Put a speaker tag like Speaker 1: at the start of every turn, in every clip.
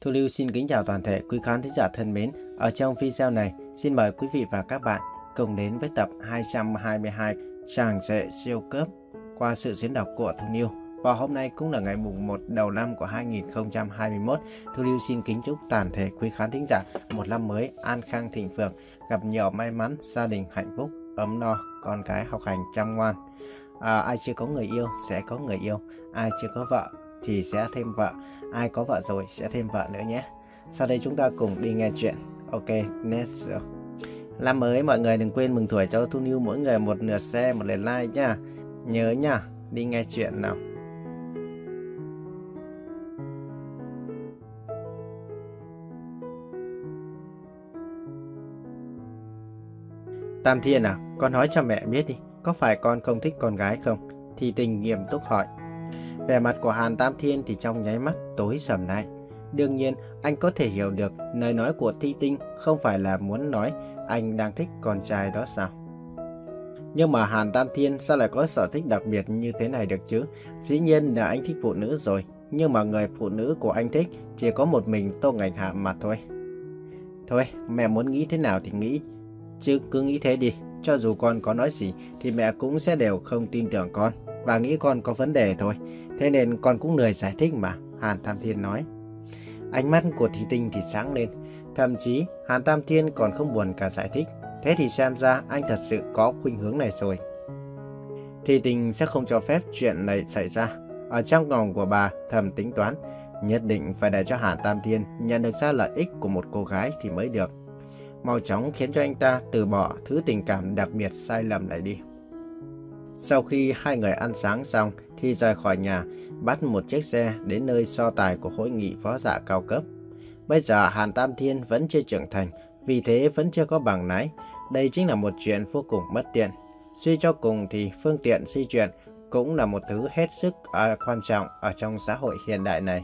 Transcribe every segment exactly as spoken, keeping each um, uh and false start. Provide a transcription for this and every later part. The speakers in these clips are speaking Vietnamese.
Speaker 1: Thu Lưu xin kính chào toàn thể quý khán thính giả thân mến. Ở trong video này, xin mời quý vị và các bạn cùng đến với tập hai trăm hai mươi hai Chàng rể siêu cấp qua sự diễn đọc của Thu Lưu. Và hôm nay cũng là ngày mùng một đầu năm của hai nghìn không trăm hai mươi mốt. Thu Lưu xin kính chúc toàn thể quý khán thính giả một năm mới an khang thịnh vượng, gặp nhiều may mắn, gia đình hạnh phúc, ấm no, con cái học hành chăm ngoan. À, ai chưa có người yêu sẽ có người yêu, ai chưa có vợ thì sẽ thêm vợ, ai có vợ rồi sẽ thêm vợ nữa nhé. Sau đây chúng ta cùng đi nghe chuyện. Ok, let's go. Năm mới mọi người đừng quên mừng tuổi cho Thu Lưu mỗi người một lượt share, một lượt like nhá. Nhớ nhá, đi nghe chuyện nào. Tam Thiên à, con nói cho mẹ biết đi, có phải con không thích con gái không? Thì Tình nghiêm túc hỏi. Vẻ mặt của Hàn Tam Thiên thì trong nháy mắt tối sầm lại. Đương nhiên, anh có thể hiểu được lời nói của Thi Tinh không phải là muốn nói anh đang thích con trai đó sao. Nhưng mà Hàn Tam Thiên sao lại có sở thích đặc biệt như thế này được chứ? Dĩ nhiên là anh thích phụ nữ rồi, nhưng mà người phụ nữ của anh thích chỉ có một mình Tô Ngọc Hạ mà thôi. Thôi, mẹ muốn nghĩ thế nào thì nghĩ, chứ cứ nghĩ thế đi. Cho dù con có nói gì thì mẹ cũng sẽ đều không tin tưởng con và nghĩ con có vấn đề thôi. Thế nên con cũng lười giải thích mà, Hàn Tam Thiên nói. Ánh mắt của Thi Tinh thì sáng lên. Thậm chí Hàn Tam Thiên còn không buồn cả giải thích. Thế thì xem ra anh thật sự có khuynh hướng này rồi. Thi Tinh sẽ không cho phép chuyện này xảy ra. Ở trong lòng của bà thầm tính toán, nhất định phải để cho Hàn Tam Thiên nhận được ra lợi ích của một cô gái thì mới được. Mau chóng khiến cho anh ta từ bỏ thứ tình cảm đặc biệt sai lầm này đi. Sau khi hai người ăn sáng xong thì rời khỏi nhà, bắt một chiếc xe đến nơi so tài của hội nghị võ giả cao cấp. Bây giờ Hàn Tam Thiên vẫn chưa trưởng thành, vì thế vẫn chưa có bằng lái. Đây chính là một chuyện vô cùng bất tiện. Suy cho cùng thì phương tiện di chuyển cũng là một thứ hết sức uh, quan trọng ở trong xã hội hiện đại này.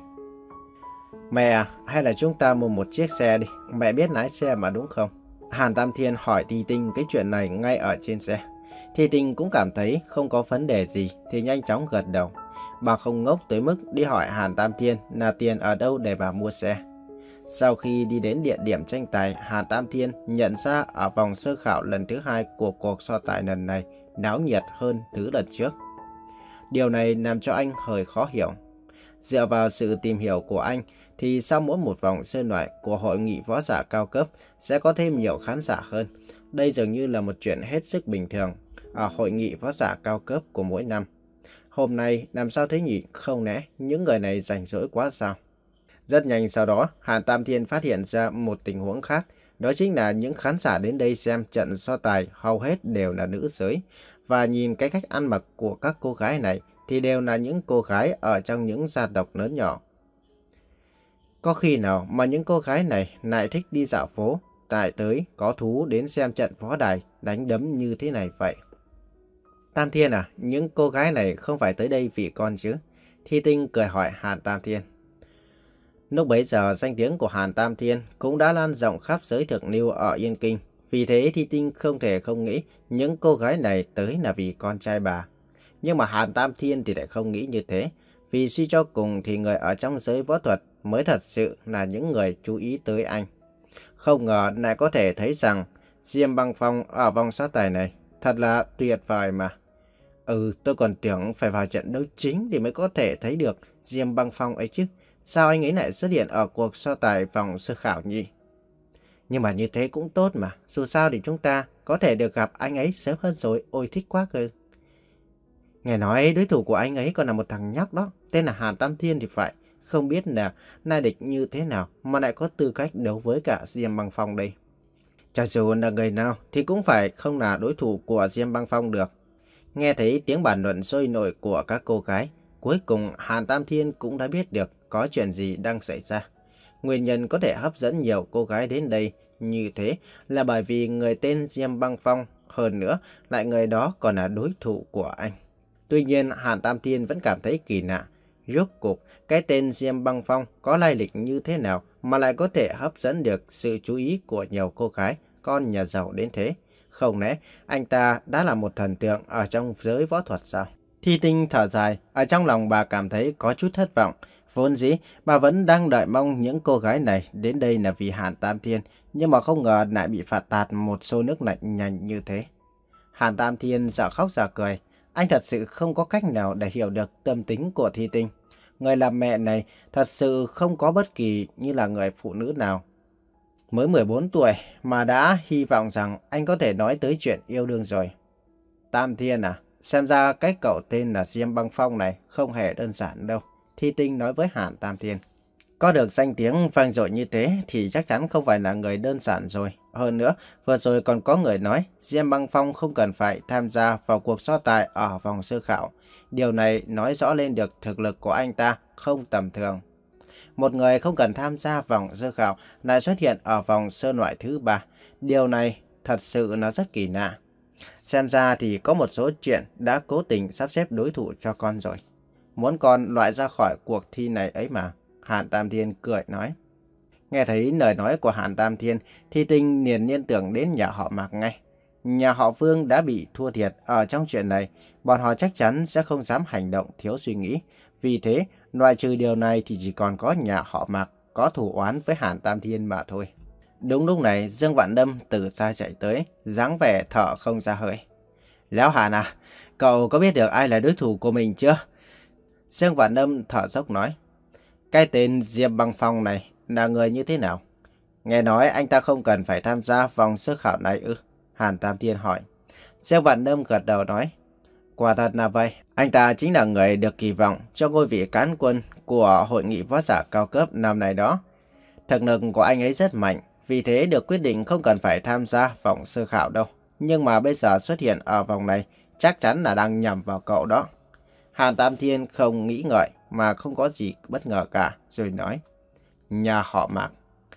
Speaker 1: Mẹ à, hay là chúng ta mua một chiếc xe đi, mẹ biết lái xe mà đúng không? Hàn Tam Thiên hỏi Thi Tinh cái chuyện này ngay ở trên xe. Thi Tinh cũng cảm thấy không có vấn đề gì thì nhanh chóng gật đầu. Bà không ngốc tới mức đi hỏi Hàn Tam Thiên là tiền ở đâu để bà mua xe. Sau khi đi đến địa điểm tranh tài, Hàn Tam Thiên nhận ra ở vòng sơ khảo lần thứ hai của cuộc so tài lần này náo nhiệt hơn thứ lần trước. Điều này làm cho anh hơi khó hiểu. Dựa vào sự tìm hiểu của anh thì sau mỗi một vòng sơ loại của hội nghị võ giả cao cấp sẽ có thêm nhiều khán giả hơn. Đây dường như là một chuyện hết sức bình thường ở hội nghị võ giả cao cấp của mỗi năm. Hôm nay làm sao thế nhỉ? Không lẽ những người này rảnh rỗi quá sao? Rất nhanh sau đó, Hàn Tam Thiên phát hiện ra một tình huống khác. Đó chính là những khán giả đến đây xem trận so tài hầu hết đều là nữ giới. Và nhìn cái cách ăn mặc của các cô gái này thì đều là những cô gái ở trong những gia tộc lớn nhỏ. Có khi nào mà những cô gái này lại thích đi dạo phố, tại tới có thú đến xem trận võ đài đánh đấm như thế này vậy? Tam Thiên à, những cô gái này không phải tới đây vì con chứ? Thi Tinh cười hỏi Hàn Tam Thiên. Lúc bấy giờ danh tiếng của Hàn Tam Thiên cũng đã lan rộng khắp giới thượng lưu ở Yên Kinh. Vì thế Thi Tinh không thể không nghĩ những cô gái này tới là vì con trai bà. Nhưng mà Hàn Tam Thiên thì lại không nghĩ như thế. Vì suy cho cùng thì người ở trong giới võ thuật mới thật sự là những người chú ý tới anh. Không ngờ lại có thể thấy rằng Diêm Băng Phong ở vòng so tài này thật là tuyệt vời mà. Ừ, tôi còn tưởng phải vào trận đấu chính thì mới có thể thấy được Diêm Băng Phong ấy chứ. Sao anh ấy lại xuất hiện ở cuộc so tài vòng sơ khảo nhỉ? Nhưng mà như thế cũng tốt mà. Dù sao thì chúng ta có thể được gặp anh ấy sớm hơn rồi. Ôi thích quá cơ. Nghe nói đối thủ của anh ấy còn là một thằng nhóc đó. Tên là Hàn Tam Thiên thì phải. Không biết là lai địch như thế nào mà lại có tư cách đấu với cả Diêm Băng Phong đây. Cho dù là người nào thì cũng phải không là đối thủ của Diêm Băng Phong được. Nghe thấy tiếng bàn luận sôi nổi của các cô gái, cuối cùng Hàn Tam Thiên cũng đã biết được có chuyện gì đang xảy ra. Nguyên nhân có thể hấp dẫn nhiều cô gái đến đây như thế là bởi vì người tên Diêm Băng Phong, hơn nữa lại người đó còn là đối thủ của anh. Tuy nhiên Hàn Tam Thiên vẫn cảm thấy kỳ lạ. Rốt cuộc cái tên Diêm Băng Phong có lai lịch như thế nào mà lại có thể hấp dẫn được sự chú ý của nhiều cô gái con nhà giàu đến thế? Không lẽ anh ta đã là một thần tượng ở trong giới võ thuật sao? Thi Tinh thở dài, ở trong lòng bà cảm thấy có chút thất vọng. Vốn dĩ bà vẫn đang đợi mong những cô gái này đến đây là vì Hàn Tam Thiên, nhưng mà không ngờ lại bị phạt tạt một xô nước lạnh nhanh như thế. Hàn Tam Thiên dở khóc dở cười. Anh thật sự không có cách nào để hiểu được tâm tính của Thi Tinh. Người làm mẹ này thật sự không có bất kỳ như là người phụ nữ nào. Mới mười bốn tuổi mà đã hy vọng rằng anh có thể nói tới chuyện yêu đương rồi. Tam Thiên à, xem ra cái cậu tên là Diêm Băng Phong này không hề đơn giản đâu. Thi Tinh nói với Hàn Tam Thiên. Có được danh tiếng vang dội như thế thì chắc chắn không phải là người đơn giản rồi. Hơn nữa, vừa rồi còn có người nói Diêm Băng Phong không cần phải tham gia vào cuộc so tài ở vòng sơ khảo. Điều này nói rõ lên được thực lực của anh ta không tầm thường. Một người không cần tham gia vòng sơ khảo lại xuất hiện ở vòng sơ loại thứ ba. Điều này thật sự nó rất kỳ lạ. Xem ra thì có một số chuyện đã cố tình sắp xếp đối thủ cho con rồi. Muốn con loại ra khỏi cuộc thi này ấy mà. Hàn Tam Thiên cười nói. Nghe thấy lời nói của Hàn Tam Thiên, Thi Tinh liền liên tưởng đến nhà họ Mạc ngay. Nhà họ Vương đã bị thua thiệt ở trong chuyện này, bọn họ chắc chắn sẽ không dám hành động thiếu suy nghĩ. Vì thế, loại trừ điều này thì chỉ còn có nhà họ Mạc có thù oán với Hàn Tam Thiên mà thôi. Đúng lúc này, Dương Vạn Đâm từ xa chạy tới, dáng vẻ thở không ra hơi. Lão Hàn à, cậu có biết được ai là đối thủ của mình chưa? Dương Vạn Đâm thở dốc nói. Cái tên Diêm Băng Phong này là người như thế nào? Nghe nói anh ta không cần phải tham gia vòng sơ khảo này ư? Hàn Tam Thiên hỏi. Dương Vạn Đâm gật đầu nói. Quả thật là vậy. Anh ta chính là người được kỳ vọng cho ngôi vị cán quân của hội nghị võ giả cao cấp năm nay đó. Thực lực của anh ấy rất mạnh, vì thế được quyết định không cần phải tham gia vòng sơ khảo đâu. Nhưng mà bây giờ xuất hiện ở vòng này chắc chắn là đang nhầm vào cậu đó. Hàn Tam Thiên không nghĩ ngợi mà không có gì bất ngờ cả, rồi nói. Nhà họ Mạc.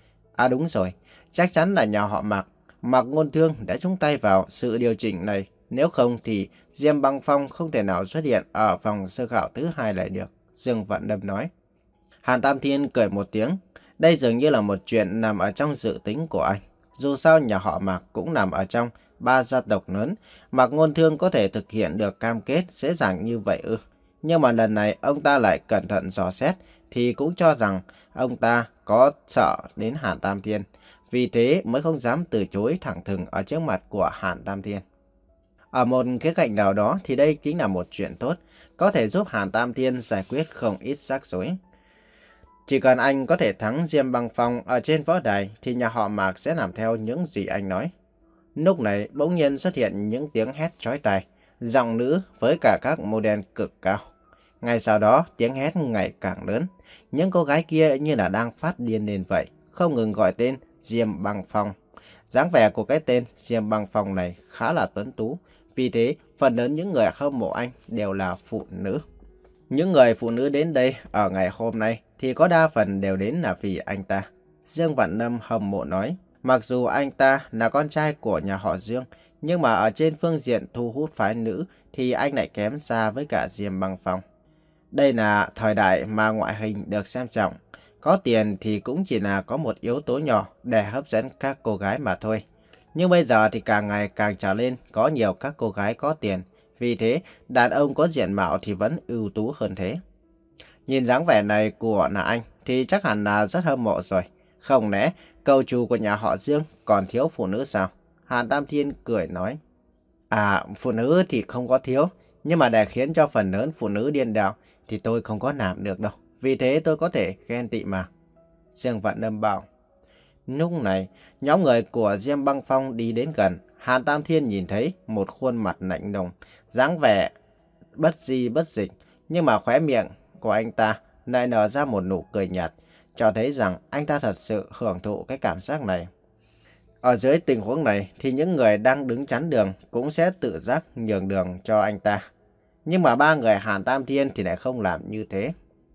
Speaker 1: À đúng rồi, chắc chắn là nhà họ Mạc. Mạc Ngôn Thương đã chung tay vào sự điều chỉnh này. Nếu không thì Diêm Băng Phong không thể nào xuất hiện ở vòng sơ khảo thứ hai lại được. Dương Vạn Đâm nói. Hàn Tam Thiên cười một tiếng. Đây dường như là một chuyện nằm ở trong dự tính của anh. Dù sao nhà họ Mạc cũng nằm ở trong ba gia tộc lớn. Mạc Ngôn Thương có thể thực hiện được cam kết dễ dàng như vậy ư? Nhưng mà lần này ông ta lại cẩn thận dò xét thì cũng cho rằng ông ta có sợ đến Hàn Tam Thiên. Vì thế mới không dám từ chối thẳng thừng ở trước mặt của Hàn Tam Thiên. Ở một khía cạnh nào đó thì đây chính là một chuyện tốt, có thể giúp Hàn Tam Thiên giải quyết không ít rắc rối. Chỉ cần anh có thể thắng Diêm Băng Phong ở trên võ đài thì nhà họ Mạc sẽ làm theo những gì anh nói. Lúc này bỗng nhiên xuất hiện những tiếng hét chói tai, giọng nữ với cả các model cực cao. Ngay sau đó tiếng hét ngày càng lớn, những cô gái kia như là đang phát điên lên vậy, không ngừng gọi tên Diêm Băng Phong. Dáng vẻ của cái tên Diêm Băng Phong này khá là tuấn tú, vì thế phần lớn những người hâm mộ anh đều là phụ nữ. Những người phụ nữ đến đây ở ngày hôm nay thì có đa phần đều đến là vì anh ta. Dương Vạn Lâm hâm mộ nói, mặc dù anh ta là con trai của nhà họ Dương, nhưng mà ở trên phương diện thu hút phái nữ thì anh lại kém xa với cả Diêm Băng Phong. Đây là thời đại mà ngoại hình được xem trọng. Có tiền thì cũng chỉ là có một yếu tố nhỏ để hấp dẫn các cô gái mà thôi. Nhưng bây giờ thì càng ngày càng trở lên có nhiều các cô gái có tiền. Vì thế, đàn ông có diện mạo thì vẫn ưu tú hơn thế. Nhìn dáng vẻ này của là anh thì chắc hẳn là rất hâm mộ rồi. Không lẽ cậu chủ của nhà họ Dương còn thiếu phụ nữ sao? Hàn Tam Thiên cười nói. À, phụ nữ thì không có thiếu. Nhưng mà để khiến cho phần lớn phụ nữ điên đảo thì tôi không có làm được đâu. Vì thế tôi có thể ghen tị mà. Dương Vạn Đâm bảo. Lúc này, nhóm người của Diêm Băng Phong đi đến gần. Hàn Tam Thiên nhìn thấy một khuôn mặt lạnh lùng, dáng vẻ bất di bất dịch. Nhưng mà khóe miệng của anh ta lại nở ra một nụ cười nhạt, cho thấy rằng anh ta thật sự hưởng thụ cái cảm giác này. Ở dưới tình huống này thì những người đang đứng chắn đường cũng sẽ tự giác nhường đường cho anh ta. Nhưng mà ba người Hàn Tam Thiên thì lại không làm như thế.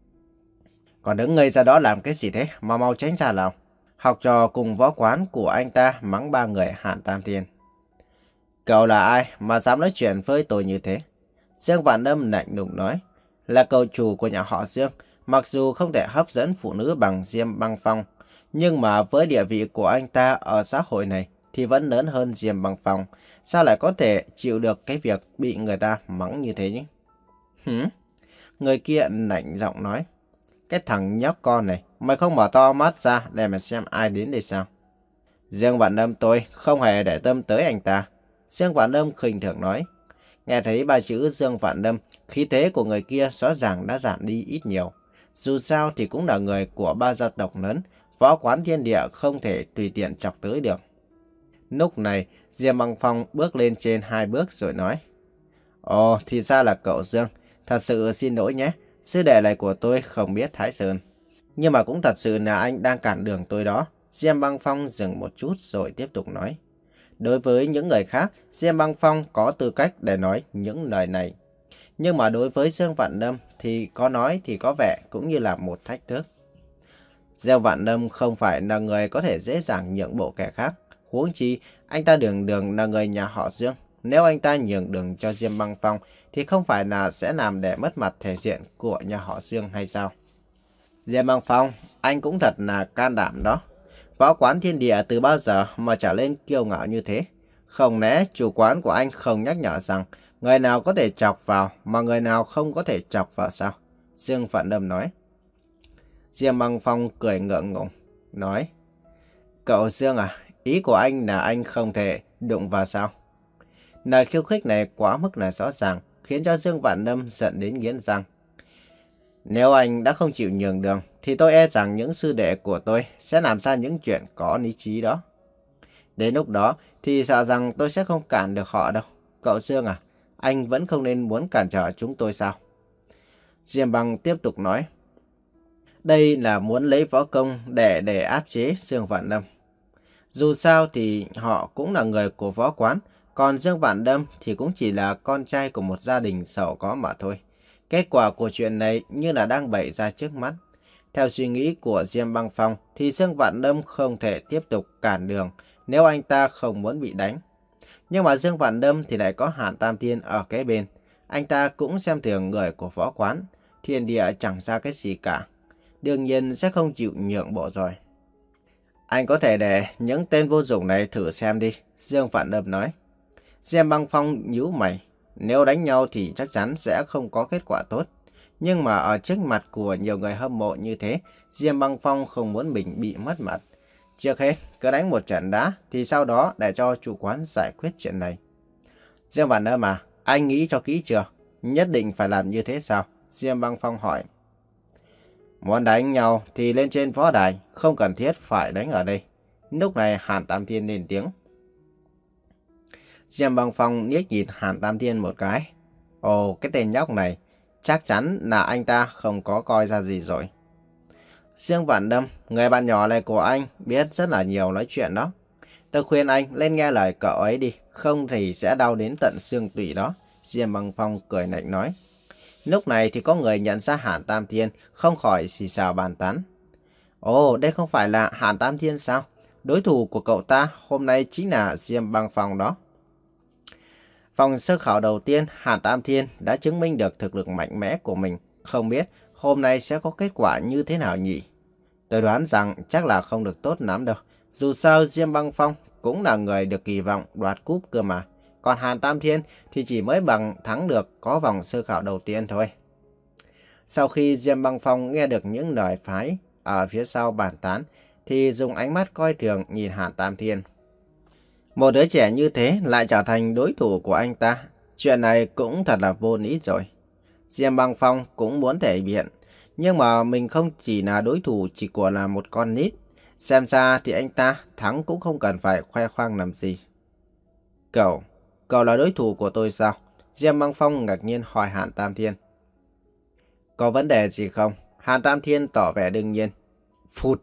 Speaker 1: Còn đứng ngây ra đó làm cái gì thế? Mau mau tránh ra nào. Học trò cùng võ quán của anh ta mắng ba người Hàn Tam Thiên. Cậu là ai mà dám nói chuyện với tôi như thế? Dương Vạn Đâm lạnh lùng nói. Là cậu chủ của nhà họ Dương, mặc dù không thể hấp dẫn phụ nữ bằng Diêm Băng Phong, nhưng mà với địa vị của anh ta ở xã hội này thì vẫn lớn hơn Diêm Băng Phong. Sao lại có thể chịu được cái việc bị người ta mắng như thế nhỉ? Hử? Người kia lạnh giọng nói. Cái thằng nhóc con này, mày không mở to mắt ra để mà xem ai đến đây sao? Dương Vạn Lâm tôi không hề để tâm tới anh ta. Dương Vạn Lâm khinh thường nói. Nghe thấy ba chữ Dương Vạn Lâm, khí thế của người kia rõ ràng đã giảm đi ít nhiều. Dù sao thì cũng là người của ba gia tộc lớn, võ quán thiên địa không thể tùy tiện chọc tới được. Lúc này, Diêm Băng Phong bước lên trên hai bước rồi nói. Ồ, thì ra là cậu Dương. Thật sự xin lỗi nhé. Sư đệ này của tôi không biết Thái Sơn. Nhưng mà cũng thật sự là anh đang cản đường tôi đó. Diêm Băng Phong dừng một chút rồi tiếp tục nói. Đối với những người khác, Diêm Băng Phong có tư cách để nói những lời này. Nhưng mà đối với Dương Vạn Lâm thì có nói thì có vẻ cũng như là một thách thức. Dương Vạn Lâm không phải là người có thể dễ dàng nhượng bộ kẻ khác. Huống chi, anh ta đường đường là người nhà họ Dương. Nếu anh ta nhường đường cho Diêm Băng Phong thì không phải là sẽ làm để mất mặt thể diện của nhà họ Dương hay sao? Diêm Băng Phong, anh cũng thật là can đảm đó. Võ quán thiên địa từ bao giờ mà trở lên kiêu ngạo như thế? Không lẽ chủ quán của anh không nhắc nhở rằng người nào có thể chọc vào mà người nào không có thể chọc vào sao? Dương Vạn Lâm nói. Diêm Băng Phong cười ngượng ngùng, nói. Cậu Dương à, ý của anh là anh không thể đụng vào sao? Lời khiêu khích này quá mức là rõ ràng, khiến cho Dương Vạn Lâm giận đến nghiến răng. Nếu anh đã không chịu nhường đường, thì tôi e rằng những sư đệ của tôi sẽ làm ra những chuyện có lý trí đó. Đến lúc đó thì sợ rằng tôi sẽ không cản được họ đâu. Cậu Dương à, anh vẫn không nên muốn cản trở chúng tôi sao? Diêm Băng tiếp tục nói. Đây là muốn lấy võ công để để áp chế Dương Vạn Lâm. Dù sao thì họ cũng là người của võ quán, còn Dương Vạn Lâm thì cũng chỉ là con trai của một gia đình giàu có mà thôi. Kết quả của chuyện này như là đang bày ra trước mắt. Theo suy nghĩ của Diêm Băng Phong thì Dương Vạn Lâm không thể tiếp tục cản đường nếu anh ta không muốn bị đánh. Nhưng mà Dương Vạn Lâm thì lại có Hàn Tam Thiên ở kế bên. Anh ta cũng xem thường người của võ quán. Thiên địa chẳng ra cái gì cả. Đương nhiên sẽ không chịu nhượng bộ rồi. Anh có thể để những tên vô dụng này thử xem đi, Dương Vạn Lâm nói. Diêm Băng Phong nhíu mày. Nếu đánh nhau thì chắc chắn sẽ không có kết quả tốt. Nhưng mà ở trước mặt của nhiều người hâm mộ như thế, Diêm Băng Phong không muốn mình bị mất mặt. Trước hết, cứ đánh một trận đã, thì sau đó để cho chủ quán giải quyết chuyện này. Diêm Vạn Lâm à, anh nghĩ cho kỹ chưa? Nhất định phải làm như thế sao? Diêm Băng Phong hỏi. Muốn đánh nhau thì lên trên võ đài, không cần thiết phải đánh ở đây. Lúc này Hàn Tam Thiên lên tiếng. Diêm Băng Phong liếc nhìn Hàn Tam Thiên một cái. Ồ, cái tên nhóc này, chắc chắn là anh ta không có coi ra gì rồi. Dương Vạn Lâm, người bạn nhỏ này của anh biết rất là nhiều nói chuyện đó. Tôi khuyên anh lên nghe lời cậu ấy đi, không thì sẽ đau đến tận xương tủy đó. Diêm Băng Phong cười lạnh nói. Lúc này thì có người nhận ra Hàn Tam Thiên, không khỏi xì xào bàn tán. Ồ, đây không phải là Hàn Tam Thiên sao? Đối thủ của cậu ta hôm nay chính là Diêm Băng Phong đó. Vòng sơ khảo đầu tiên, Hàn Tam Thiên đã chứng minh được thực lực mạnh mẽ của mình. Không biết hôm nay sẽ có kết quả như thế nào nhỉ? Tôi đoán rằng chắc là không được tốt lắm đâu. Dù sao Diêm Băng Phong cũng là người được kỳ vọng đoạt cúp cơ mà. Còn Hàn Tam Thiên thì chỉ mới bằng thắng được có vòng sơ khảo đầu tiên thôi. Sau khi Diêm Băng Phong nghe được những lời phái ở phía sau bàn tán, thì dùng ánh mắt coi thường nhìn Hàn Tam Thiên. Một đứa trẻ như thế lại trở thành đối thủ của anh ta. Chuyện này cũng thật là vô lý rồi. Diêm Băng Phong cũng muốn thể hiện. Nhưng mà mình không chỉ là đối thủ chỉ của là một con nít. Xem ra thì anh ta thắng cũng không cần phải khoe khoang làm gì. Cậu, cậu là đối thủ của tôi sao? Diêm Băng Phong ngạc nhiên hỏi Hàn Tam Thiên. Có vấn đề gì không? Hàn Tam Thiên tỏ vẻ đương nhiên. Phụt.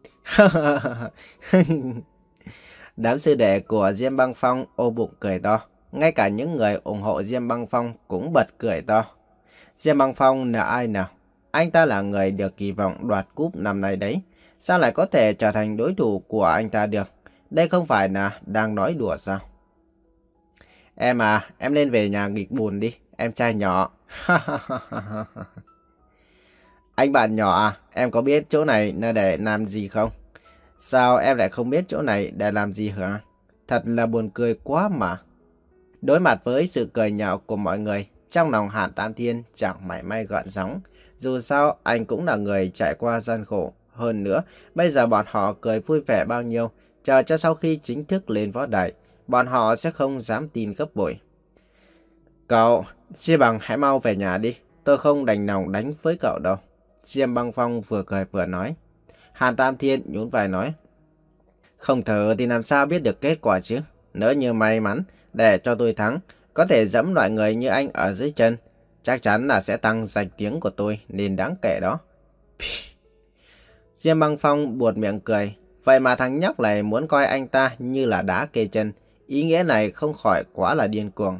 Speaker 1: Đám sư đệ của Diêm Băng Phong ôm bụng cười to. Ngay cả những người ủng hộ Diêm Băng Phong cũng bật cười to. Diêm Băng Phong là ai nào? Anh ta là người được kỳ vọng đoạt cúp năm nay đấy. Sao lại có thể trở thành đối thủ của anh ta được? Đây không phải là đang nói đùa sao? Em à, em nên về nhà nghịch bùn đi, em trai nhỏ. Anh bạn nhỏ à, em có biết chỗ này là để làm gì không? Sao em lại không biết chỗ này để làm gì hả? Thật là buồn cười quá mà. Đối mặt với sự cười nhạo của mọi người, trong lòng Hàn Tam Thiên chẳng mảy may gợn sóng. Dù sao, anh cũng là người trải qua gian khổ. Hơn nữa, bây giờ bọn họ cười vui vẻ bao nhiêu, chờ cho sau khi chính thức lên võ đài, bọn họ sẽ không dám tin gấp bội. Cậu, chia bằng hãy mau về nhà đi, tôi không đành lòng đánh với cậu đâu. Diêm Băng Phong vừa cười vừa nói. Hàn Tam Thiên nhún vai nói. Không thử thì làm sao biết được kết quả chứ. Nếu như may mắn, để cho tôi thắng, có thể dẫm loại người như anh ở dưới chân, chắc chắn là sẽ tăng danh tiếng của tôi nên đáng kể đó. Diêm Băng Phong buột miệng cười. Vậy mà thằng nhóc này muốn coi anh ta như là đá kê chân. Ý nghĩa này không khỏi quá là điên cuồng.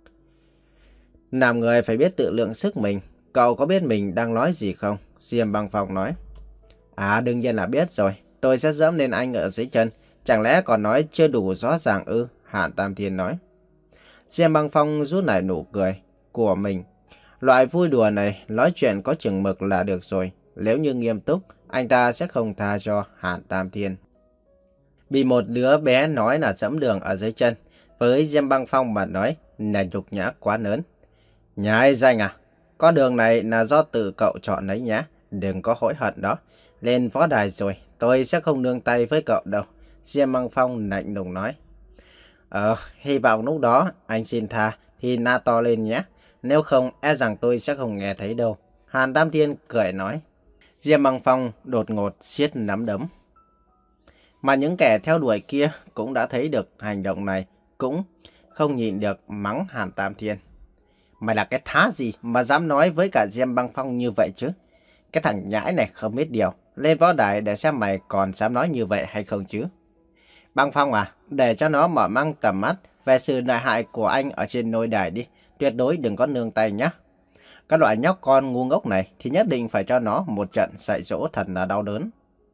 Speaker 1: Làm người phải biết tự lượng sức mình. Cậu có biết mình đang nói gì không? Diêm Băng Phong nói. À đương nhiên là biết rồi. Tôi sẽ dẫm lên anh ở dưới chân. Chẳng lẽ còn nói chưa đủ rõ ràng ư? Hàn Tam Thiên nói. Diêm Băng Phong rút lại nụ cười của mình. Loại vui đùa này, nói chuyện có chừng mực là được rồi. Nếu như nghiêm túc, anh ta sẽ không tha cho Hàn Tam Thiên. Bị một đứa bé nói là dẫm đường ở dưới chân, với Diêm Băng Phong mà nói là nhục nhã quá lớn. Nhà ai danh à? Con đường này là do tự cậu chọn đấy nhá. Đừng có hối hận đó. Lên võ đài rồi, tôi sẽ không nương tay với cậu đâu. Diêm Băng Phong lạnh lùng nói. Ờ, hy vọng lúc đó anh xin tha thì na to lên nhé. Nếu không, e rằng tôi sẽ không nghe thấy đâu. Hàn Tam Thiên cười nói. Diêm Băng Phong đột ngột siết nắm đấm. Mà những kẻ theo đuổi kia cũng đã thấy được hành động này, cũng không nhịn được mắng Hàn Tam Thiên. Mày là cái thá gì mà dám nói với cả Diêm Băng Phong như vậy chứ? Cái thằng nhãi này không biết điều. Lên võ đài để xem mày còn dám nói như vậy hay không chứ. Băng Phong à, để cho nó mở mang tầm mắt về sự lợi hại của anh ở trên nôi đài đi. Tuyệt đối đừng có nương tay nhé. Các loại nhóc con ngu ngốc này thì nhất định phải cho nó một trận dạy dỗ thật là đau đớn.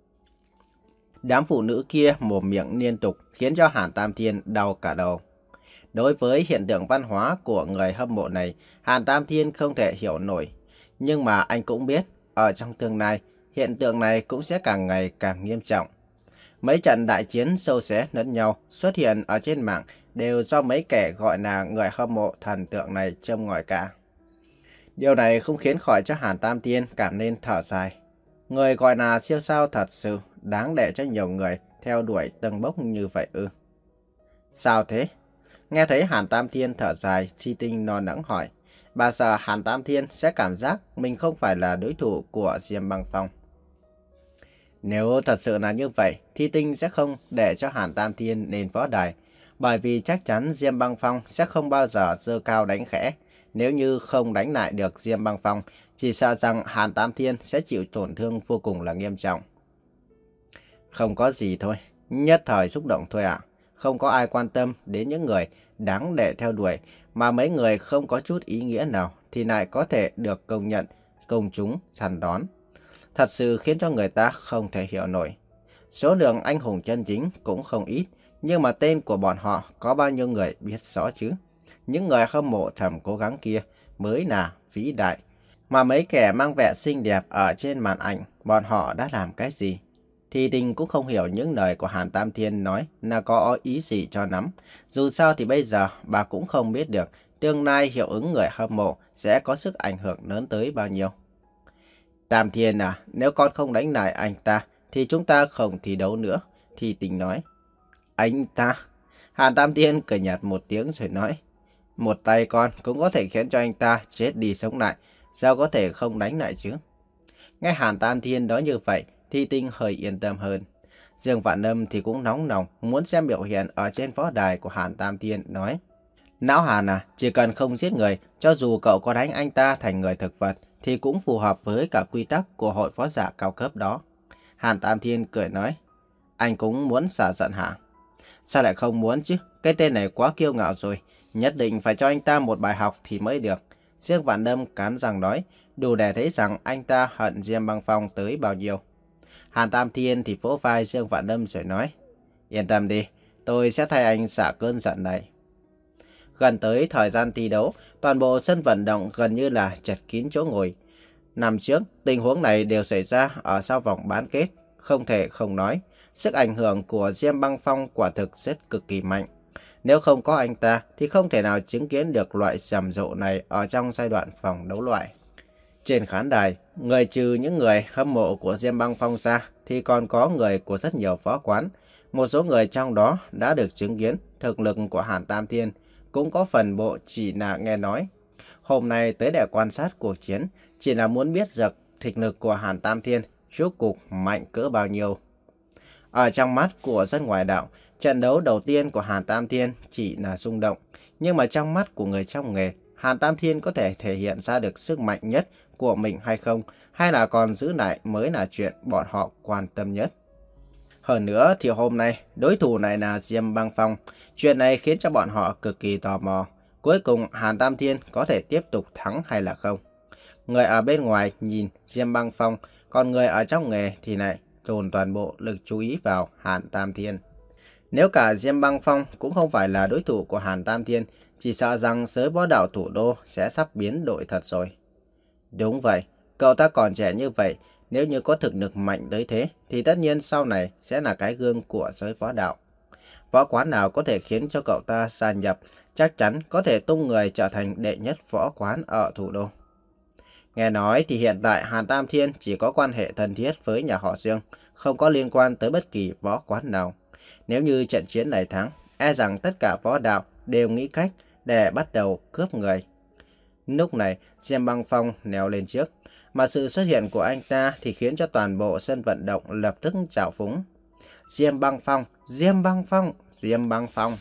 Speaker 1: Đám phụ nữ kia mồm miệng liên tục khiến cho Hàn Tam Thiên đau cả đầu. Đối với hiện tượng văn hóa của người hâm mộ này, Hàn Tam Thiên không thể hiểu nổi. Nhưng mà anh cũng biết, ở trong tương lai, hiện tượng này cũng sẽ càng ngày càng nghiêm trọng. Mấy trận đại chiến sâu xé lẫn nhau xuất hiện ở trên mạng đều do mấy kẻ gọi là người hâm mộ thần tượng này châm ngòi cả. Điều này không khiến khỏi cho Hàn Tam Thiên cảm nên thở dài. Người gọi là siêu sao thật sự đáng để cho nhiều người theo đuổi tâng bốc như vậy ư? Sao thế? Nghe thấy Hàn Tam Thiên thở dài, Chi Tinh lo lắng hỏi. Bà sợ Hàn Tam Thiên sẽ cảm giác mình không phải là đối thủ của Diêm Băng Phong. Nếu thật sự là như vậy, Thi Tinh sẽ không để cho Hàn Tam Thiên lên võ đài, bởi vì chắc chắn Diêm Băng Phong sẽ không bao giờ giơ cao đánh khẽ. Nếu như không đánh lại được Diêm Băng Phong, chỉ sợ rằng Hàn Tam Thiên sẽ chịu tổn thương vô cùng là nghiêm trọng. Không có gì thôi, nhất thời xúc động thôi ạ. Không có ai quan tâm đến những người đáng để theo đuổi, mà mấy người không có chút ý nghĩa nào thì lại có thể được công nhận, công chúng săn đón. Thật sự khiến cho người ta không thể hiểu nổi. Số lượng anh hùng chân chính cũng không ít, nhưng mà tên của bọn họ có bao nhiêu người biết rõ chứ? Những người hâm mộ thầm cố gắng kia mới là vĩ đại. Mà mấy kẻ mang vẻ xinh đẹp ở trên màn ảnh, bọn họ đã làm cái gì? Thì Tình cũng không hiểu những lời của Hàn Tam Thiên nói là có ý gì cho lắm. Dù sao thì bây giờ bà cũng không biết được tương lai hiệu ứng người hâm mộ sẽ có sức ảnh hưởng lớn tới bao nhiêu. Tam Thiên à, nếu con không đánh lại anh ta thì chúng ta không thi đấu nữa. Thì Tình nói. Anh ta? Hàn Tam Thiên cười nhạt một tiếng rồi nói. Một tay con cũng có thể khiến cho anh ta chết đi sống lại. Sao có thể không đánh lại chứ? Nghe Hàn Tam Thiên nói như vậy, Thi Tinh hơi yên tâm hơn. Dương Vạn Lâm thì cũng nóng lòng muốn xem biểu hiện ở trên võ đài của Hàn Tam Thiên, nói. Lão Hàn à, chỉ cần không giết người, cho dù cậu có đánh anh ta thành người thực vật, thì cũng phù hợp với cả quy tắc của hội võ giả cao cấp đó. Hàn Tam Thiên cười nói. Anh cũng muốn xả giận hả? Sao lại không muốn chứ? Cái tên này quá kiêu ngạo rồi. Nhất định phải cho anh ta một bài học thì mới được. Dương Vạn Lâm cắn răng nói, đủ để thấy rằng anh ta hận Diêm Băng Phong tới bao nhiêu. Hàn Tam Thiên thì vỗ vai Dương Vạn Lâm rồi nói, yên tâm đi, tôi sẽ thay anh xả cơn giận này. Gần tới thời gian thi đấu, toàn bộ sân vận động gần như là chật kín chỗ ngồi. Năm trước, tình huống này đều xảy ra ở sau vòng bán kết, không thể không nói. Sức ảnh hưởng của Diêm Băng Phong quả thực rất cực kỳ mạnh. Nếu không có anh ta thì không thể nào chứng kiến được loại rầm rộ này ở trong giai đoạn vòng đấu loại. Trên khán đài, Người trừ những người hâm mộ của Diêm Băng Phong ra thì còn có người của rất nhiều võ quán. Một số người trong đó đã được chứng kiến thực lực của Hàn Tam Thiên, cũng có phần bộ chỉ là nghe nói. Hôm nay tới để quan sát cuộc chiến, chỉ là muốn biết được thực lực của Hàn Tam Thiên rốt cuộc mạnh cỡ bao nhiêu. Ở trong mắt của dân ngoài đạo, trận đấu đầu tiên của Hàn Tam Thiên chỉ là xung động. Nhưng mà trong mắt của người trong nghề, Hàn Tam Thiên có thể thể hiện ra được sức mạnh nhất của mình hay không, hay là còn giữ lại mới là chuyện bọn họ quan tâm nhất. Hơn nữa thì hôm nay, đối thủ này là Diêm Băng Phong. Chuyện này khiến cho bọn họ cực kỳ tò mò. Cuối cùng Hàn Tam Thiên có thể tiếp tục thắng hay là không? Người ở bên ngoài nhìn Diêm Băng Phong, còn người ở trong nghề thì lại dồn toàn bộ lực chú ý vào Hàn Tam Thiên. Nếu cả Diêm Băng Phong cũng không phải là đối thủ của Hàn Tam Thiên, chỉ sợ rằng giới võ đạo thủ đô sẽ sắp biến đổi thật rồi. Đúng vậy, cậu ta còn trẻ như vậy, nếu như có thực lực mạnh tới thế, thì tất nhiên sau này sẽ là cái gương của giới võ đạo. Võ quán nào có thể khiến cho cậu ta gia nhập, chắc chắn có thể tung người trở thành đệ nhất võ quán ở thủ đô. Nghe nói thì hiện tại Hàn Tam Thiên chỉ có quan hệ thân thiết với nhà họ Dương, không có liên quan tới bất kỳ võ quán nào. Nếu như trận chiến này thắng, e rằng tất cả võ đạo đều nghĩ cách để bắt đầu cướp người. Lúc này, Diêm Băng Phong leo lên trước, mà sự xuất hiện của anh ta thì khiến cho toàn bộ sân vận động lập tức trào phúng. Diêm Băng Phong, Diêm Băng Phong, Diêm Băng Phong.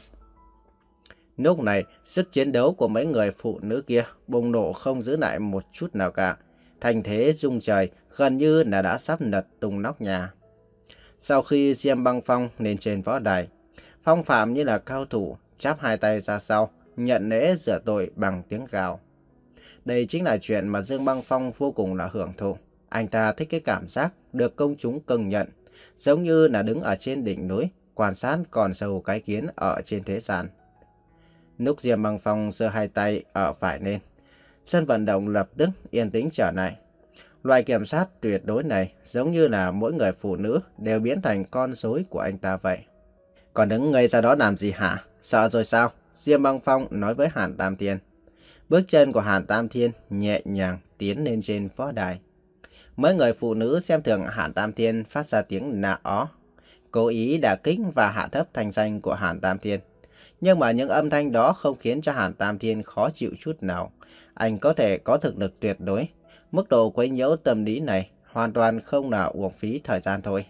Speaker 1: Lúc này, sức chiến đấu của mấy người phụ nữ kia bùng nổ không giữ lại một chút nào cả. Thành thế rung trời, gần như là đã sắp lật tung nóc nhà. Sau khi Diêm Băng Phong lên trên võ đài, Phong phạm như là cao thủ, chắp hai tay ra sau, nhận lễ rửa tội bằng tiếng gào. Đây chính là chuyện mà Dương Băng Phong vô cùng là hưởng thụ. Anh ta thích cái cảm giác được công chúng công nhận, giống như là đứng ở trên đỉnh núi, quan sát con sâu cái kiến ở trên thế gian. Lúc Diêm Băng Phong giơ hai tay ở phải lên, sân vận động lập tức yên tĩnh trở lại. Loại kiểm soát tuyệt đối này giống như là mỗi người phụ nữ đều biến thành con rối của anh ta vậy. Còn đứng ngây ra đó làm gì hả? Sợ rồi sao? Diêm Băng Phong nói với Hàn Tam Thiên. Bước chân của Hàn Tam Thiên nhẹ nhàng tiến lên trên võ đài. Mấy người phụ nữ xem thường Hàn Tam Thiên phát ra tiếng nạ ó, cố ý đả kích và hạ thấp thanh danh của Hàn Tam Thiên. Nhưng mà những âm thanh đó không khiến cho Hàn Tam Thiên khó chịu chút nào. Anh có thể có thực lực tuyệt đối. Mức độ quấy nhiễu tâm lý này hoàn toàn không là uổng phí thời gian thôi.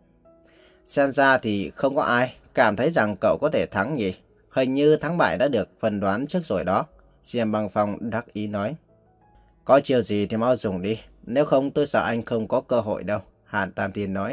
Speaker 1: Xem ra thì không có ai cảm thấy rằng cậu có thể thắng nhỉ. Hình như thắng bại đã được phân đoán trước rồi đó. Diêm Băng Phong đắc ý nói. Có chiêu gì thì mau dùng đi. Nếu không tôi sợ anh không có cơ hội đâu. Hàn Tam Thiên nói.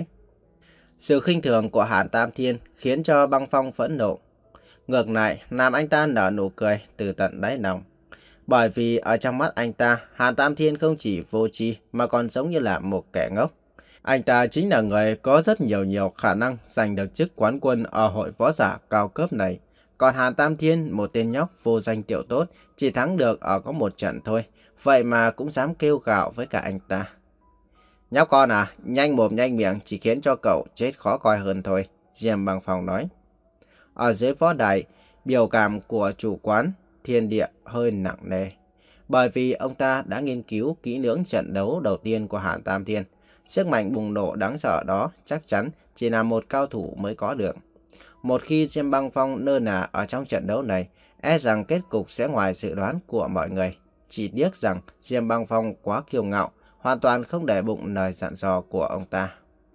Speaker 1: Sự khinh thường của Hàn Tam Thiên khiến cho Băng Phong phẫn nộ. Ngược lại làm anh ta nở nụ cười từ tận đáy lòng. Bởi vì ở trong mắt anh ta, Hàn Tam Thiên không chỉ vô tri mà còn giống như là một kẻ ngốc. Anh ta chính là người có rất nhiều nhiều khả năng giành được chức quán quân ở hội võ giả cao cấp này. Còn Hàn Tam Thiên, một tên nhóc vô danh tiểu tốt, chỉ thắng được ở có một trận thôi. Vậy mà cũng dám kêu gào với cả anh ta. Nhóc con à, nhanh mồm nhanh miệng chỉ khiến cho cậu chết khó coi hơn thôi. Diêm Băng Phong nói. Ở dưới võ đài, biểu cảm của chủ quán Thiên Địa hơi nặng nề. Bởi vì ông ta đã nghiên cứu kỹ lưỡng trận đấu đầu tiên của Hàn Tam Thiên. Sức mạnh bùng nổ đáng sợ đó chắc chắn chỉ là một cao thủ mới có được. Một khi Diêm Băng Phong nơ nà ở trong trận đấu này, e rằng kết cục sẽ ngoài dự đoán của mọi người. Chỉ tiếc rằng Diêm Băng Phong quá kiêu ngạo, hoàn toàn không để bụng lời dặn dò của ông ta.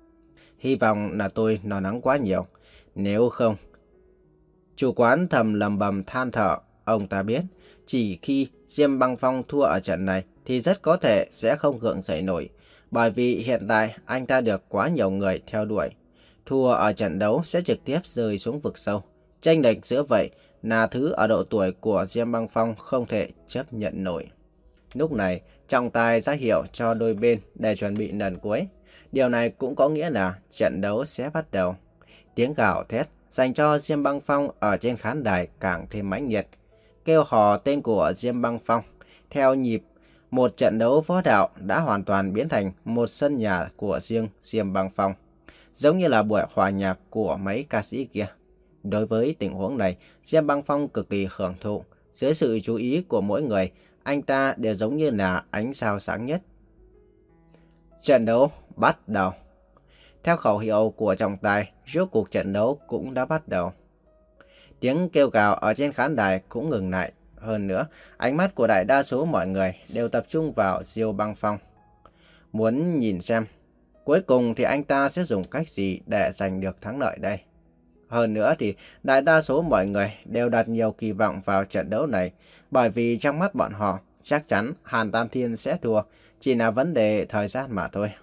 Speaker 1: Hy vọng là tôi lo lắng quá nhiều. Nếu không... Chủ quán thầm lầm bầm than thở. Ông ta biết, chỉ khi Diêm Băng Phong thua ở trận này thì rất có thể sẽ không gượng dậy nổi. Bởi vì hiện tại anh ta được quá nhiều người theo đuổi. Thua ở trận đấu sẽ trực tiếp rơi xuống vực sâu. Chênh lệch giữa vậy là thứ ở độ tuổi của Diêm Băng Phong không thể chấp nhận nổi. Lúc này, trọng tài ra hiệu cho đôi bên để chuẩn bị lần cuối. Điều này cũng có nghĩa là trận đấu sẽ bắt đầu. Tiếng gào thét dành cho Diêm Băng Phong ở trên khán đài càng thêm mãnh liệt. Kêu hò tên của Diêm Băng Phong theo nhịp, một trận đấu võ đạo đã hoàn toàn biến thành một sân nhà của riêng Diêm Băng Phong, giống như là buổi hòa nhạc của mấy ca sĩ kia. Đối với tình huống này, Diêm Băng Phong cực kỳ hưởng thụ. Dưới sự chú ý của mỗi người, anh ta đều giống như là ánh sao sáng nhất. Trận đấu bắt đầu. Theo khẩu hiệu của trọng tài, rốt cuộc trận đấu cũng đã bắt đầu. Tiếng kêu gào ở trên khán đài cũng ngừng lại. Hơn nữa, ánh mắt của đại đa số mọi người đều tập trung vào Diêu Băng Phong. Muốn nhìn xem, cuối cùng thì anh ta sẽ dùng cách gì để giành được thắng lợi đây. Hơn nữa thì đại đa số mọi người đều đặt nhiều kỳ vọng vào trận đấu này, bởi vì trong mắt bọn họ, chắc chắn Hàn Tam Thiên sẽ thua, chỉ là vấn đề thời gian mà thôi.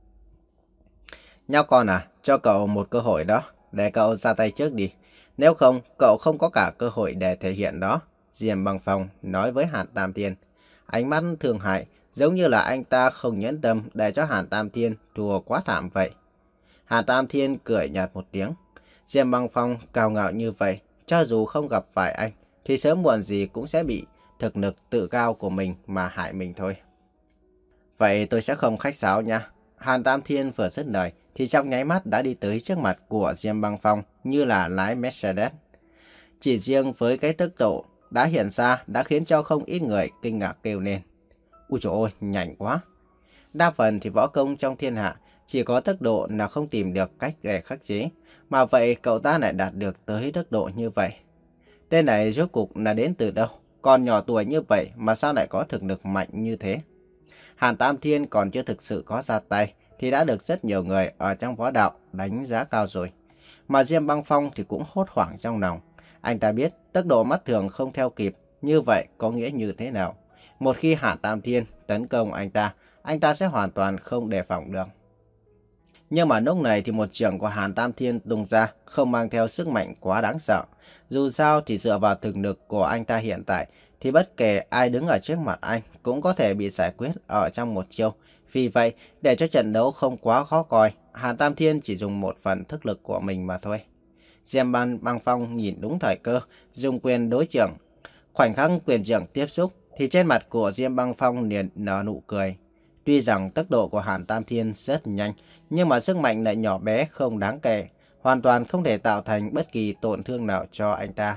Speaker 1: Nhóc con à, cho cậu một cơ hội đó, để cậu ra tay trước đi. Nếu không, cậu không có cả cơ hội để thể hiện đó. Diêm Băng Phong nói với Hàn Tam Thiên. Ánh mắt thương hại, giống như là anh ta không nhẫn tâm để cho Hàn Tam Thiên thua quá thảm vậy. Hàn Tam Thiên cười nhạt một tiếng. Diêm Băng Phong cao ngạo như vậy, cho dù không gặp phải anh, thì sớm muộn gì cũng sẽ bị thực lực tự cao của mình mà hại mình thôi. Vậy tôi sẽ không khách sáo nha. Hàn Tam Thiên vừa dứt lời, thì trong nháy mắt đã đi tới trước mặt của Diêm Băng Phong như là lái Mercedes. Chỉ riêng với cái tốc độ đã hiện ra đã khiến cho không ít người kinh ngạc kêu lên. Ui trời ơi, nhanh quá. Đa phần thì võ công trong thiên hạ chỉ có tốc độ nào không tìm được cách để khắc chế, mà vậy cậu ta lại đạt được tới tốc độ như vậy. Tên này rốt cuộc là đến từ đâu? Còn nhỏ tuổi như vậy mà sao lại có thực lực mạnh như thế? Hàn Tam Thiên còn chưa thực sự có ra tay thì đã được rất nhiều người ở trong võ đạo đánh giá cao rồi. Mà Diêm Băng Phong thì cũng hốt hoảng trong lòng. Anh ta biết tốc độ mắt thường không theo kịp, như vậy có nghĩa như thế nào. Một khi Hàn Tam Thiên tấn công anh ta, anh ta sẽ hoàn toàn không đề phòng được. Nhưng mà lúc này thì một chưởng của Hàn Tam Thiên tung ra không mang theo sức mạnh quá đáng sợ. Dù sao thì dựa vào thực lực của anh ta hiện tại thì bất kể ai đứng ở trước mặt anh cũng có thể bị giải quyết ở trong một chiêu. Vì vậy, để cho trận đấu không quá khó coi, Hàn Tam Thiên chỉ dùng một phần thức lực của mình mà thôi. Diêm Băng Phong nhìn đúng thời cơ, dùng quyền đối chưởng. Khoảnh khắc quyền chưởng tiếp xúc thì trên mặt của Diêm Băng Phong liền nở nụ cười. Tuy rằng tốc độ của Hàn Tam Thiên rất nhanh, nhưng mà sức mạnh lại nhỏ bé không đáng kể, hoàn toàn không thể tạo thành bất kỳ tổn thương nào cho anh ta.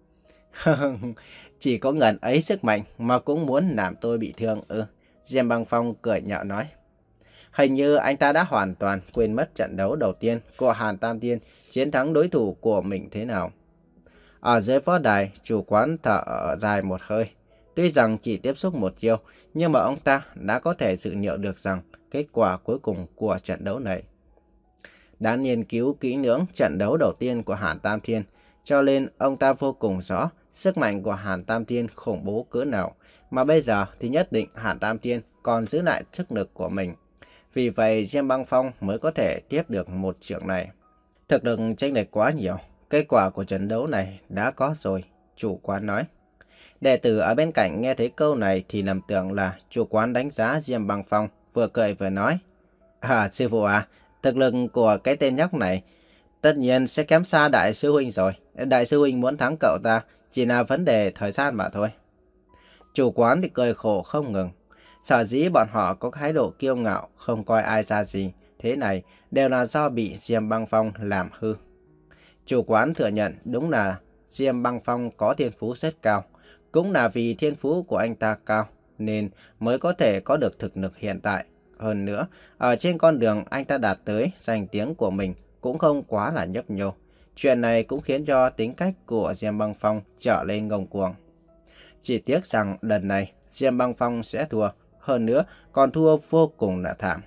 Speaker 1: Chỉ có ngần ấy sức mạnh mà cũng muốn làm tôi bị thương ư? Diêm Băng Phong cười nhạo nói. Hình như anh ta đã hoàn toàn quên mất trận đấu đầu tiên của Hàn Tam Thiên chiến thắng đối thủ của mình thế nào. Ở dưới võ đài, chủ quán thở dài một hơi. Tuy rằng chỉ tiếp xúc một chiêu, nhưng mà ông ta đã có thể dự liệu được rằng kết quả cuối cùng của trận đấu này. Đã nghiên cứu kỹ lưỡng trận đấu đầu tiên của Hàn Tam Thiên, cho nên ông ta vô cùng rõ sức mạnh của Hàn Tam Thiên khủng bố cỡ nào, mà bây giờ thì nhất định Hàn Tam Thiên còn giữ lại sức lực của mình. Vì vậy Diêm Băng Phong mới có thể tiếp được một chưởng này. Thực lực chênh lệch quá nhiều, kết quả của trận đấu này đã có rồi, chủ quán nói. Đệ tử ở bên cạnh nghe thấy câu này thì lầm tưởng là chủ quán đánh giá Diêm Băng Phong, vừa cười vừa nói. À sư phụ à, thực lực của cái tên nhóc này tất nhiên sẽ kém xa đại sư huynh rồi. Đại sư huynh muốn thắng cậu ta chỉ là vấn đề thời gian mà thôi. Chủ quán thì cười khổ không ngừng. Sở dĩ bọn họ có thái độ kiêu ngạo, không coi ai ra gì, thế này đều là do bị Diêm Băng Phong làm hư. Chủ quán thừa nhận đúng là Diêm Băng Phong có thiên phú rất cao. Cũng là vì thiên phú của anh ta cao, nên mới có thể có được thực lực hiện tại. Hơn nữa, ở trên con đường anh ta đạt tới, danh tiếng của mình cũng không quá là nhấp nhô. Chuyện này cũng khiến cho tính cách của Diêm Băng Phong trở lên ngông cuồng. Chỉ tiếc rằng lần này Diêm Băng Phong sẽ thua, hơn nữa còn thua vô cùng là thảm.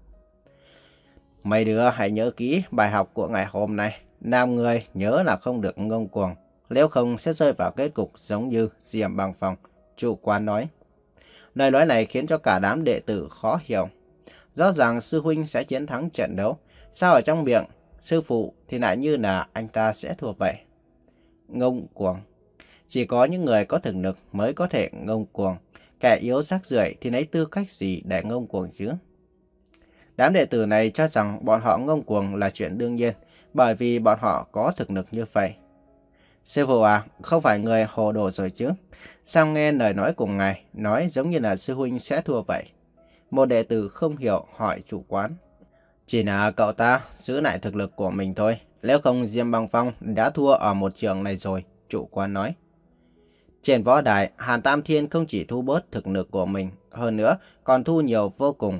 Speaker 1: Mấy đứa hãy nhớ kỹ bài học của ngày hôm nay. Nam người nhớ là không được ngông cuồng, nếu không sẽ rơi vào kết cục giống như Diêm Băng Phong, chủ quán nói. Lời nói này khiến cho cả đám đệ tử khó hiểu. Rõ ràng sư huynh sẽ chiến thắng trận đấu, sao ở trong miệng sư phụ thì lại như là anh ta sẽ thua vậy. Ngông cuồng. Chỉ có những người có thực lực mới có thể ngông cuồng, kẻ yếu rác rưởi thì lấy tư cách gì để ngông cuồng chứ? Đám đệ tử này cho rằng bọn họ ngông cuồng là chuyện đương nhiên, bởi vì bọn họ có thực lực như vậy. Sư phụ à, không phải người hồ đồ rồi chứ? Sao nghe lời nói của ngài nói giống như là sư huynh sẽ thua vậy? Một đệ tử không hiểu hỏi chủ quán. Chỉ là cậu ta giữ lại thực lực của mình thôi, nếu không Diêm Băng Phong đã thua ở một trường này rồi, chủ quán nói. Trên võ đài, Hàn Tam Thiên không chỉ thu bớt thực lực của mình, hơn nữa còn thu nhiều vô cùng.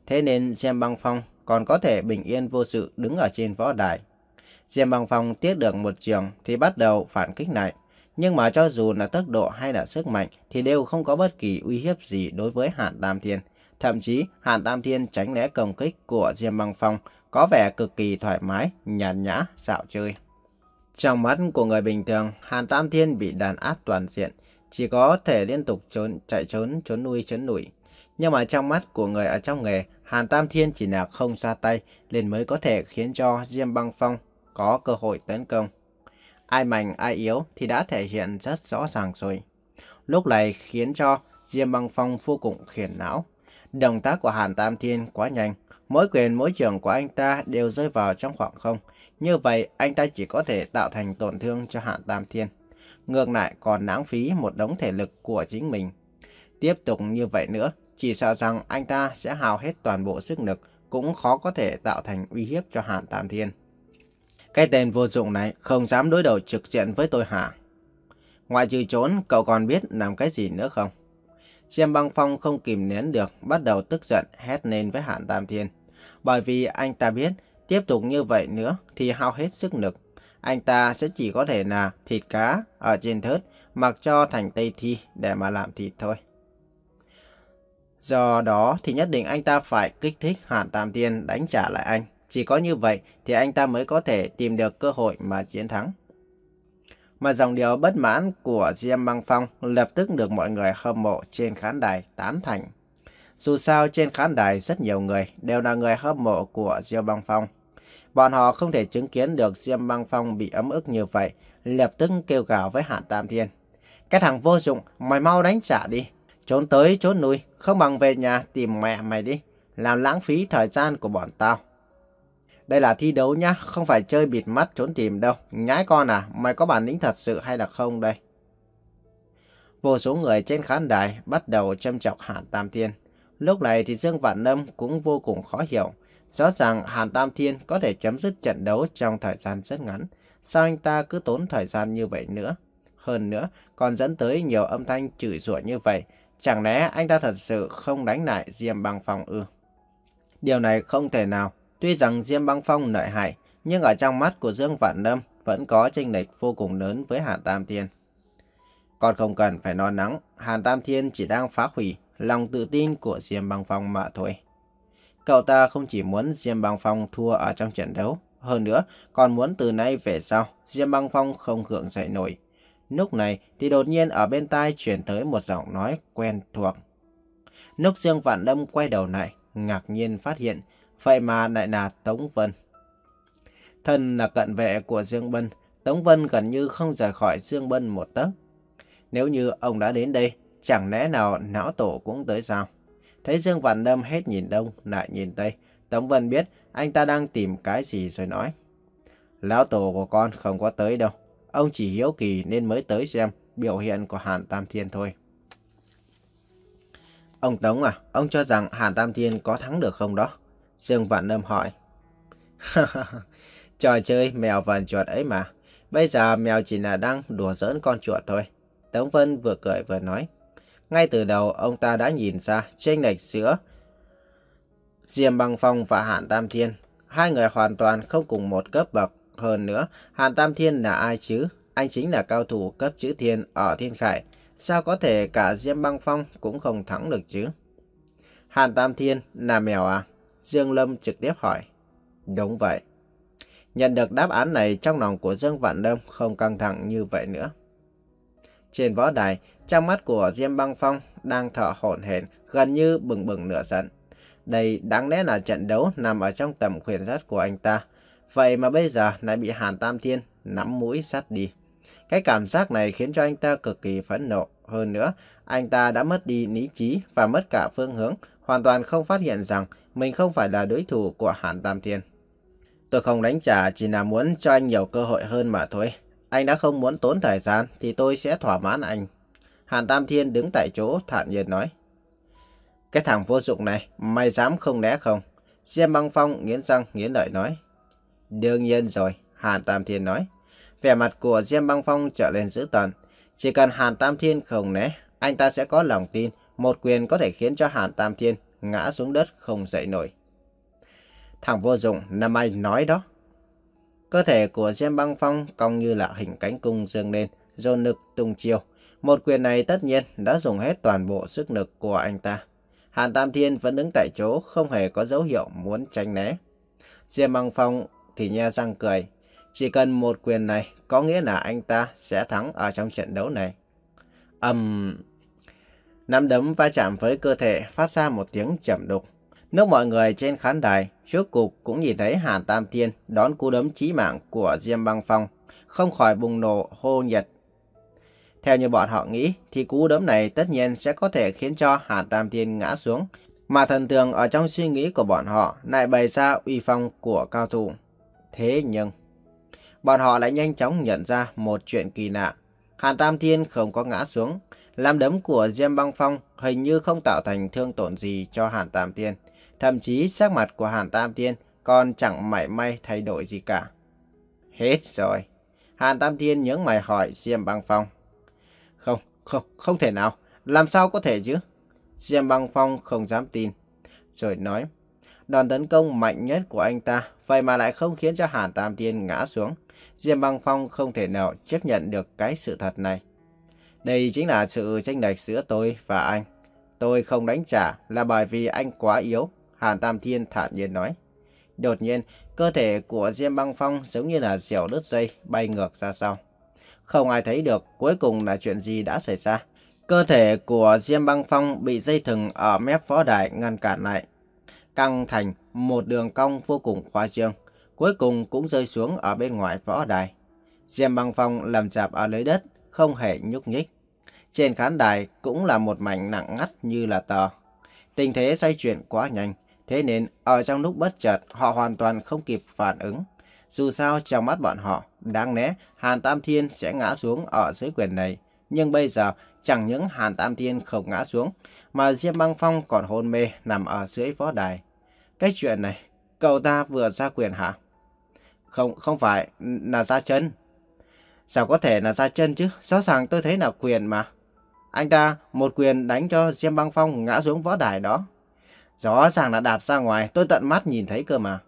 Speaker 1: Thế nên Diêm Băng Phong còn có thể bình yên vô sự đứng ở trên võ đài. Diêm Băng Phong tiếp được một trường thì bắt đầu phản kích lại. Nhưng mà cho dù là tốc độ hay là sức mạnh thì đều không có bất kỳ uy hiếp gì đối với Hàn Tam Thiên. Thậm chí Hàn Tam Thiên tránh né công kích của Diêm Băng Phong có vẻ cực kỳ thoải mái, nhàn nhã, dạo chơi. Trong mắt của người bình thường, Hàn Tam Thiên bị đàn áp toàn diện, chỉ có thể liên tục trốn, chạy trốn, trốn nuôi, trốn lùi. Nhưng mà trong mắt của người ở trong nghề, Hàn Tam Thiên chỉ là không ra tay nên mới có thể khiến cho Diêm Băng Phong có cơ hội tấn công. Ai mạnh ai yếu thì đã thể hiện rất rõ ràng rồi. Lúc này khiến cho Diêm Băng Phong vô cùng khiển não. Động tác của Hàn Tam Thiên quá nhanh, mỗi quyền mỗi trường của anh ta đều rơi vào trong khoảng không. Như vậy anh ta chỉ có thể tạo thành tổn thương cho Hàn Tam Thiên. Ngược lại còn lãng phí một đống thể lực của chính mình. Tiếp tục như vậy nữa, chỉ sợ rằng anh ta sẽ hao hết toàn bộ sức lực, cũng khó có thể tạo thành uy hiếp cho Hàn Tam Thiên. Cái tên vô dụng này không dám đối đầu trực diện với tôi hả? Ngoại trừ trốn, cậu còn biết làm cái gì nữa không? Diêm Băng Phong không kìm nén được, bắt đầu tức giận hét lên với Hàn Tam Thiên. Bởi vì anh ta biết, tiếp tục như vậy nữa thì hao hết sức lực. Anh ta sẽ chỉ có thể là thịt cá ở trên thớt, mặc cho thành Tây Thi để mà làm thịt thôi. Do đó thì nhất định anh ta phải kích thích Hàn Tam Thiên đánh trả lại anh. Chỉ có như vậy thì anh ta mới có thể tìm được cơ hội mà chiến thắng. Mà dòng điệu bất mãn của Diêm Băng Phong lập tức được mọi người hâm mộ trên khán đài tán thành. Dù sao trên khán đài rất nhiều người đều là người hâm mộ của Diêm Băng Phong. Bọn họ không thể chứng kiến được Diêm Băng Phong bị ấm ức như vậy, lập tức kêu gào với Hàn Tam Thiên. Cái thằng vô dụng, mày mau đánh trả đi. Trốn tới trốn lui, không bằng về nhà tìm mẹ mày đi. Làm lãng phí thời gian của bọn tao. Đây là thi đấu nhá, không phải chơi bịt mắt trốn tìm đâu. Nhái con à, mày có bản lĩnh thật sự hay là không đây? Vô số người trên khán đài bắt đầu châm chọc Hàn Tam Thiên. Lúc này thì Dương Vạn Lâm cũng vô cùng khó hiểu. Rõ ràng Hàn Tam Thiên có thể chấm dứt trận đấu trong thời gian rất ngắn. Sao anh ta cứ tốn thời gian như vậy nữa? Hơn nữa, còn dẫn tới nhiều âm thanh chửi rủa như vậy. Chẳng lẽ anh ta thật sự không đánh lại Diêm Băng Phong ư? Điều này không thể nào. Tuy rằng Diêm Băng Phong lợi hại, nhưng ở trong mắt của Dương Vạn Lâm vẫn có chênh lệch vô cùng lớn với Hàn Tam Thiên. Còn không cần phải lo lắng, Hàn Tam Thiên chỉ đang phá hủy lòng tự tin của Diêm Băng Phong mà thôi. Cậu ta không chỉ muốn Diêm Băng Phong thua ở trong trận đấu, hơn nữa còn muốn từ nay về sau Diêm Băng Phong không gượng dậy nổi. Lúc này thì đột nhiên ở bên tai truyền tới một giọng nói quen thuộc. Lúc Dương Vạn Lâm quay đầu lại, ngạc nhiên phát hiện, vậy mà lại là Tống Vân. Thân là cận vệ của Dương Bân, Tống Vân gần như không rời khỏi Dương Bân một tấc. Nếu như ông đã đến đây, chẳng lẽ nào não tổ cũng tới sao? Thấy Dương Vạn Lâm hết nhìn đông lại nhìn tây, Tống Vân biết anh ta đang tìm cái gì rồi nói. Lão tổ của con không có tới đâu. Ông chỉ hiếu kỳ nên mới tới xem biểu hiện của Hàn Tam Thiên thôi. Ông Tống à, ông cho rằng Hàn Tam Thiên có thắng được không đó? Dương Vạn Lâm hỏi. Trò chơi mèo vờn chuột ấy mà. Bây giờ mèo chỉ là đang đùa giỡn con chuột thôi. Tống Vân vừa cười vừa nói. Ngay từ đầu ông ta đã nhìn ra chênh lệch giữa Diêm Băng Phong và Hàn Tam Thiên. Hai người hoàn toàn không cùng một cấp bậc. Hơn nữa, Hàn Tam Thiên là ai chứ? Anh chính là cao thủ cấp chữ thiên ở Thiên Khải. Sao có thể cả Diêm Băng Phong cũng không thắng được chứ? Hàn Tam Thiên là mèo à? Dương Lâm trực tiếp hỏi. Đúng vậy. Nhận được đáp án này, trong lòng của Dương Vạn Lâm không căng thẳng như vậy nữa. Trên võ đài, trong mắt của Diêm Băng Phong đang thở hổn hển, gần như bừng bừng lửa giận. Đây đáng lẽ là trận đấu nằm ở trong tầm quyền dắt của anh ta. Vậy mà bây giờ lại bị Hàn Tam Thiên nắm mũi dắt đi. Cái cảm giác này khiến cho anh ta cực kỳ phẫn nộ. Hơn nữa, anh ta đã mất đi lý trí và mất cả phương hướng, hoàn toàn không phát hiện rằng mình không phải là đối thủ của Hàn Tam Thiên. Tôi không đánh trả chỉ là muốn cho anh nhiều cơ hội hơn mà thôi. Anh đã không muốn tốn thời gian thì tôi sẽ thỏa mãn anh. Hàn Tam Thiên đứng tại chỗ thản nhiên nói. Cái thằng vô dụng này, mày dám không né không? Diêm Băng Phong nghiến răng nghiến lợi nói. Đương nhiên rồi, Hàn Tam Thiên nói. Vẻ mặt của Diêm Băng Phong trở lên dữ tợn. Chỉ cần Hàn Tam Thiên không né, anh ta sẽ có lòng tin một quyền có thể khiến cho Hàn Tam Thiên ngã xuống đất không dậy nổi. Thằng vô dụng, năm anh nói đó. Cơ thể của Diêm Băng Phong cong như là hình cánh cung dương lên, dồn lực tung chiêu. Một quyền này tất nhiên đã dùng hết toàn bộ sức lực của anh ta. Hàn Tam Thiên vẫn đứng tại chỗ, không hề có dấu hiệu muốn tránh né. Diêm Băng Phong thì nhe răng cười. Chỉ cần một quyền này có nghĩa là anh ta sẽ thắng ở trong trận đấu này. ầm um, Nắm đấm va chạm với cơ thể phát ra một tiếng trầm đục. Lúc mọi người trên khán đài trước cục cũng nhìn thấy Hàn Tam Thiên đón cú đấm chí mạng của Diêm Băng Phong, không khỏi bùng nổ hô nhiệt. Theo như bọn họ nghĩ thì cú đấm này tất nhiên sẽ có thể khiến cho Hàn Tam Thiên ngã xuống, mà thần tượng ở trong suy nghĩ của bọn họ lại bày ra uy phong của cao thủ. Thế nhưng bọn họ lại nhanh chóng nhận ra một chuyện kỳ lạ. Hàn Tam Thiên không có ngã xuống. Làm đấm của Diêm Băng Phong hình như không tạo thành thương tổn gì cho Hàn Tam Thiên. Thậm chí sắc mặt của Hàn Tam Thiên còn chẳng mảy may thay đổi gì cả. Hết rồi. Hàn Tam Thiên nhướng mày hỏi Diêm Băng Phong. Không, không, không thể nào. Làm sao có thể chứ? Diêm Băng Phong không dám tin. Rồi nói. Đòn tấn công mạnh nhất của anh ta vậy mà lại không khiến cho Hàn Tam Thiên ngã xuống. Diêm Băng Phong không thể nào chấp nhận được cái sự thật này. Đây chính là sự chênh lệch giữa tôi và anh. Tôi không đánh trả là bởi vì anh quá yếu, Hàn Tam Thiên thản nhiên nói. Đột nhiên, cơ thể của Diêm Băng Phong giống như là diều đứt dây bay ngược ra sau. Không ai thấy được cuối cùng là chuyện gì đã xảy ra. Cơ thể của Diêm Băng Phong bị dây thừng ở mép võ đài ngăn cản lại, căng thành một đường cong vô cùng khoa trương, cuối cùng cũng rơi xuống ở bên ngoài võ đài. Diêm Băng Phong nằm rạp ở dưới đất, không hề nhúc nhích. Trên khán đài cũng là một mảnh nặng ngắt như là tờ. Tình thế xoay chuyển quá nhanh, thế nên ở trong lúc bất chợt họ hoàn toàn không kịp phản ứng. Dù sao trong mắt bọn họ, đáng lẽ Hàn Tam Thiên sẽ ngã xuống ở dưới quyền này. Nhưng bây giờ chẳng những Hàn Tam Thiên không ngã xuống, mà Diêm Băng Phong còn hôn mê nằm ở dưới võ đài. Cái chuyện này, cậu ta vừa ra quyền hả? Không, không phải, là ra chân. Sao có thể là ra chân chứ? Rõ ràng tôi thấy là quyền mà. Anh ta một quyền đánh cho Diêm Băng Phong ngã xuống võ đài đó. Rõ ràng là đạp ra ngoài, tôi tận mắt nhìn thấy cơ mà.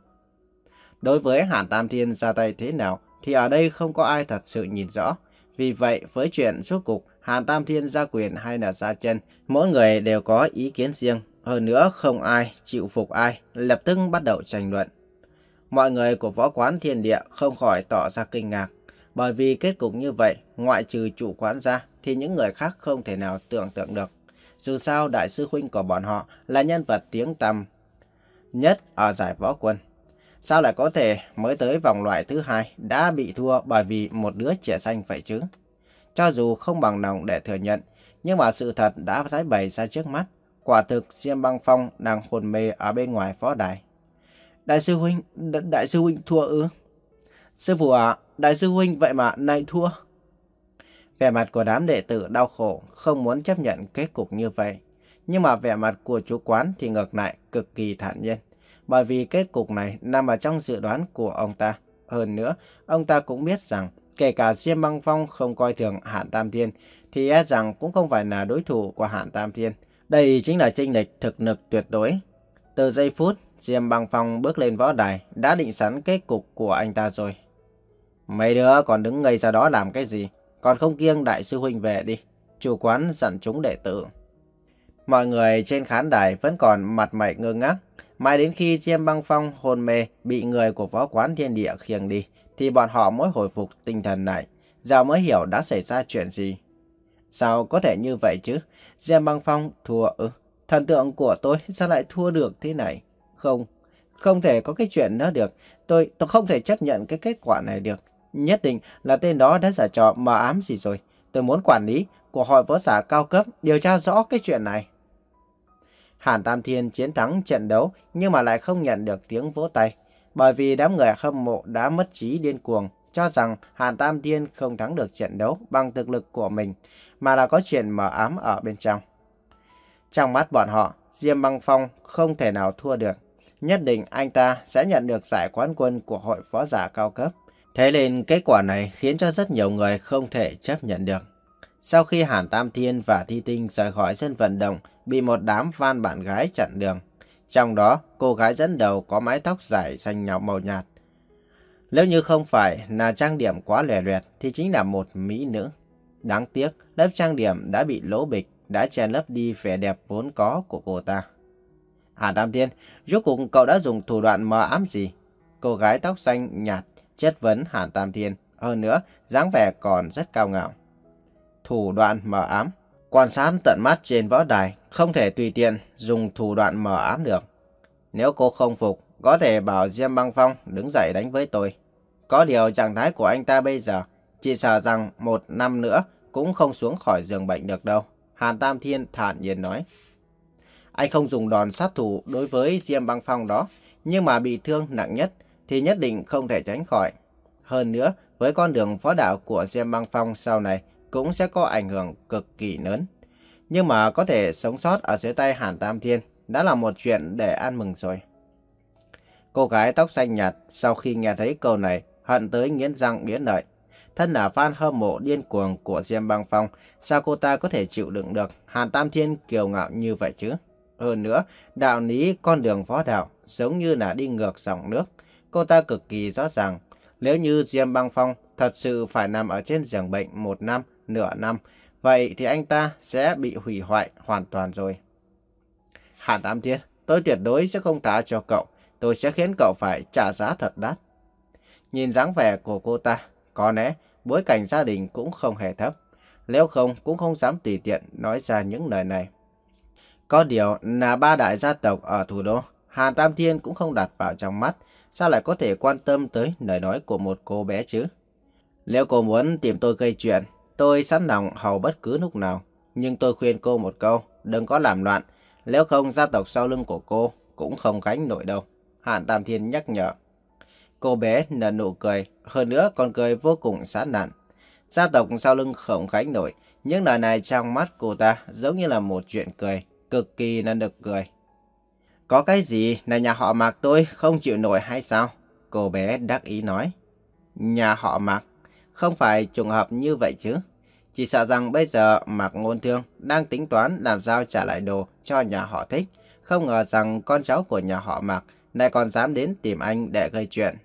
Speaker 1: Đối với Hàn Tam Thiên ra tay thế nào thì ở đây không có ai thật sự nhìn rõ. Vì vậy với chuyện rốt cục Hàn Tam Thiên ra quyền hay là ra chân, mỗi người đều có ý kiến riêng. Hơn nữa không ai chịu phục ai, lập tức bắt đầu tranh luận. Mọi người của võ quán Thiên Địa không khỏi tỏ ra kinh ngạc. Bởi vì kết cục như vậy, ngoại trừ chủ quán ra thì những người khác không thể nào tưởng tượng được. Dù sao đại sư huynh của bọn họ là nhân vật tiếng tăm nhất ở giải võ quân. Sao lại có thể mới tới vòng loại thứ hai đã bị thua bởi vì một đứa trẻ xanh vậy chứ? Cho dù không bằng lòng để thừa nhận, nhưng mà sự thật đã thái bày ra trước mắt. Quả thực Diêm Băng Phong đang hôn mê ở bên ngoài võ đài. Đại sư huynh, đại sư huynh thua ư? Sư phụ ạ, đại sư huynh vậy mà nay thua. Vẻ mặt của đám đệ tử đau khổ, không muốn chấp nhận kết cục như vậy. Nhưng mà vẻ mặt của chủ quán thì ngược lại cực kỳ thản nhiên. Bởi vì kết cục này nằm ở trong dự đoán của ông ta. Hơn nữa, ông ta cũng biết rằng kể cả Diêm Băng Phong không coi thường Hàn Tam Thiên thì e rằng cũng không phải là đối thủ của Hàn Tam Thiên. Đây chính là chênh lệch thực lực tuyệt đối. Từ giây phút Diêm Băng Phong bước lên võ đài đã định sẵn kết cục của anh ta rồi. Mấy đứa còn đứng ngây ra đó làm cái gì? Còn không kiêng đại sư huynh về đi. Chủ quán dặn chúng đệ tử. Mọi người trên khán đài vẫn còn mặt mày ngơ ngác. Mãi đến khi Diêm Băng Phong hôn mê bị người của võ quán Thiên Địa khiêng đi thì bọn họ mới hồi phục tinh thần lại. Giờ mới hiểu đã xảy ra chuyện gì. Sao có thể như vậy chứ? Diêm Băng Phong thua ư? Thần tượng của tôi sao lại thua được thế này? Không, không thể có cái chuyện đó được. Tôi, tôi không thể chấp nhận cái kết quả này được. Nhất định là tên đó đã giả trò mờ ám gì rồi. Tôi muốn quản lý của hội võ giả cao cấp điều tra rõ cái chuyện này. Hàn Tam Thiên chiến thắng trận đấu nhưng mà lại không nhận được tiếng vỗ tay. Bởi vì đám người hâm mộ đã mất trí điên cuồng, cho rằng Hàn Tam Thiên không thắng được trận đấu bằng thực lực của mình, mà là có chuyện mờ ám ở bên trong. Trong mắt bọn họ, Diêm Băng Phong không thể nào thua được. Nhất định anh ta sẽ nhận được giải quán quân của hội võ giả cao cấp. Thế nên kết quả này khiến cho rất nhiều người không thể chấp nhận được. Sau khi Hàn Tam Thiên và Thi Tinh rời khỏi sân vận động, bị một đám fan bạn gái chặn đường, Trong đó, cô gái dẫn đầu có mái tóc dài xanh nhạt màu nhạt. Nếu như không phải là trang điểm quá lòe loẹt thì chính là một mỹ nữ. Đáng tiếc, lớp trang điểm đã bị lỗ bịch, đã che lấp đi vẻ đẹp vốn có của cô ta. Hàn Tam Thiên, rốt cuộc cậu đã dùng thủ đoạn mờ ám gì? Cô gái tóc xanh nhạt chất vấn Hàn Tam Thiên. Hơn nữa, dáng vẻ còn rất cao ngạo. Thủ đoạn mờ ám. Quan sát tận mắt trên võ đài, không thể tùy tiện dùng thủ đoạn mờ ám được. Nếu cô không phục, có thể bảo Diêm Băng Phong đứng dậy đánh với tôi. Có điều trạng thái của anh ta bây giờ, chỉ sợ rằng một năm nữa cũng không xuống khỏi giường bệnh được đâu. Hàn Tam Thiên thản nhiên nói. Anh không dùng đòn sát thủ đối với Diêm Băng Phong đó, nhưng mà bị thương nặng nhất thì nhất định không thể tránh khỏi. Hơn nữa, với con đường võ đạo của Diêm Băng Phong sau này cũng sẽ có ảnh hưởng cực kỳ lớn. Nhưng mà có thể sống sót ở dưới tay Hàn Tam Thiên đã là một chuyện để ăn mừng rồi. Cô gái tóc xanh nhạt sau khi nghe thấy câu này hận tới nghiến răng nghiến lợi. Thân là fan hâm mộ điên cuồng của Diêm Băng Phong, sao cô ta có thể chịu đựng được Hàn Tam Thiên kiêu ngạo như vậy chứ? Hơn nữa, đạo lý con đường võ đạo giống như là đi ngược dòng nước. Cô ta cực kỳ rõ ràng, nếu như Diêm Băng Phong thật sự phải nằm ở trên giường bệnh một năm, nửa năm, vậy thì anh ta sẽ bị hủy hoại hoàn toàn rồi. Hàn Tam Thiên, tôi tuyệt đối sẽ không tha cho cậu, tôi sẽ khiến cậu phải trả giá thật đắt. Nhìn dáng vẻ của cô ta, có lẽ bối cảnh gia đình cũng không hề thấp, nếu không cũng không dám tùy tiện nói ra những lời này. Có điều là ba đại gia tộc ở thủ đô, Hàn Tam Thiên cũng không đặt vào trong mắt, sao lại có thể quan tâm tới lời nói của một cô bé chứ? Nếu cô muốn tìm tôi gây chuyện, tôi sẵn lòng hầu bất cứ lúc nào, nhưng tôi khuyên cô một câu, đừng có làm loạn, nếu không gia tộc sau lưng của cô cũng không gánh nổi đâu. Hàn Tam Thiên nhắc nhở. Cô bé nở nụ cười, hơn nữa còn cười vô cùng sán lạn. Gia tộc sau lưng không gánh nổi, những lời này trong mắt cô ta giống như là một chuyện cười, cực kỳ là nực cười. Có cái gì là nhà họ Mạc tôi không chịu nổi hay sao? Cô bé đắc ý nói. Nhà họ Mạc? Không phải trùng hợp như vậy chứ? Chỉ sợ rằng bây giờ Mạc Ngôn Thương đang tính toán làm sao trả lại đồ cho nhà họ Thích. Không ngờ rằng con cháu của nhà họ Mạc lại còn dám đến tìm anh để gây chuyện.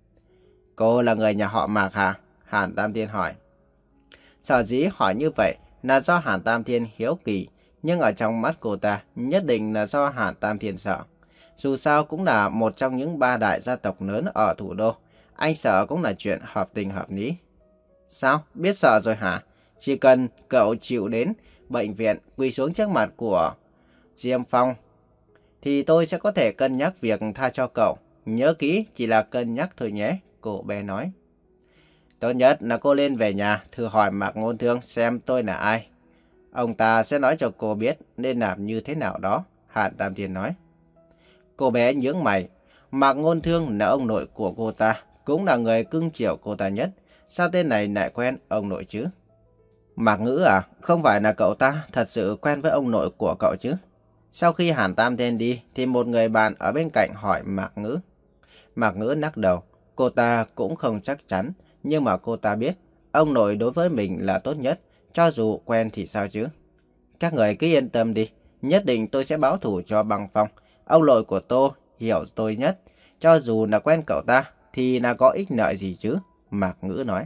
Speaker 1: Cô là người nhà họ Mạc hả? Hàn Tam Thiên hỏi. Sở dĩ hỏi như vậy là do Hàn Tam Thiên hiếu kỳ, nhưng ở trong mắt cô ta nhất định là do Hàn Tam Thiên sợ. Dù sao cũng là một trong những ba đại gia tộc lớn ở thủ đô, anh sợ cũng là chuyện hợp tình hợp lý. Sao? Biết sợ rồi hả? Chỉ cần cậu chịu đến bệnh viện quỳ xuống trước mặt của Diêm Phong, thì tôi sẽ có thể cân nhắc việc tha cho cậu. Nhớ kỹ, chỉ là cân nhắc thôi nhé, cô bé nói. Tốt nhất là cô lên về nhà, thử hỏi Mạc Ngôn Thương xem tôi là ai. Ông ta sẽ nói cho cô biết nên làm như thế nào đó, Hàn Tam Thiên nói. Cô bé nhướng mày, Mạc Ngôn Thương là ông nội của cô ta, cũng là người cưng chiều cô ta nhất. Sao tên này lại quen ông nội chứ? Mạc Ngữ à, không phải là cậu ta thật sự quen với ông nội của cậu chứ? Sau khi Hàn Tam Thiên đi, thì một người bạn ở bên cạnh hỏi Mạc Ngữ. Mạc Ngữ lắc đầu, cô ta cũng không chắc chắn, nhưng mà cô ta biết, ông nội đối với mình là tốt nhất, cho dù quen thì sao chứ. Các người cứ yên tâm đi, nhất định tôi sẽ báo thù cho Băng Phong. Ông nội của tôi hiểu tôi nhất, cho dù là quen cậu ta, thì là có ích lợi gì chứ, Mạc Ngữ nói.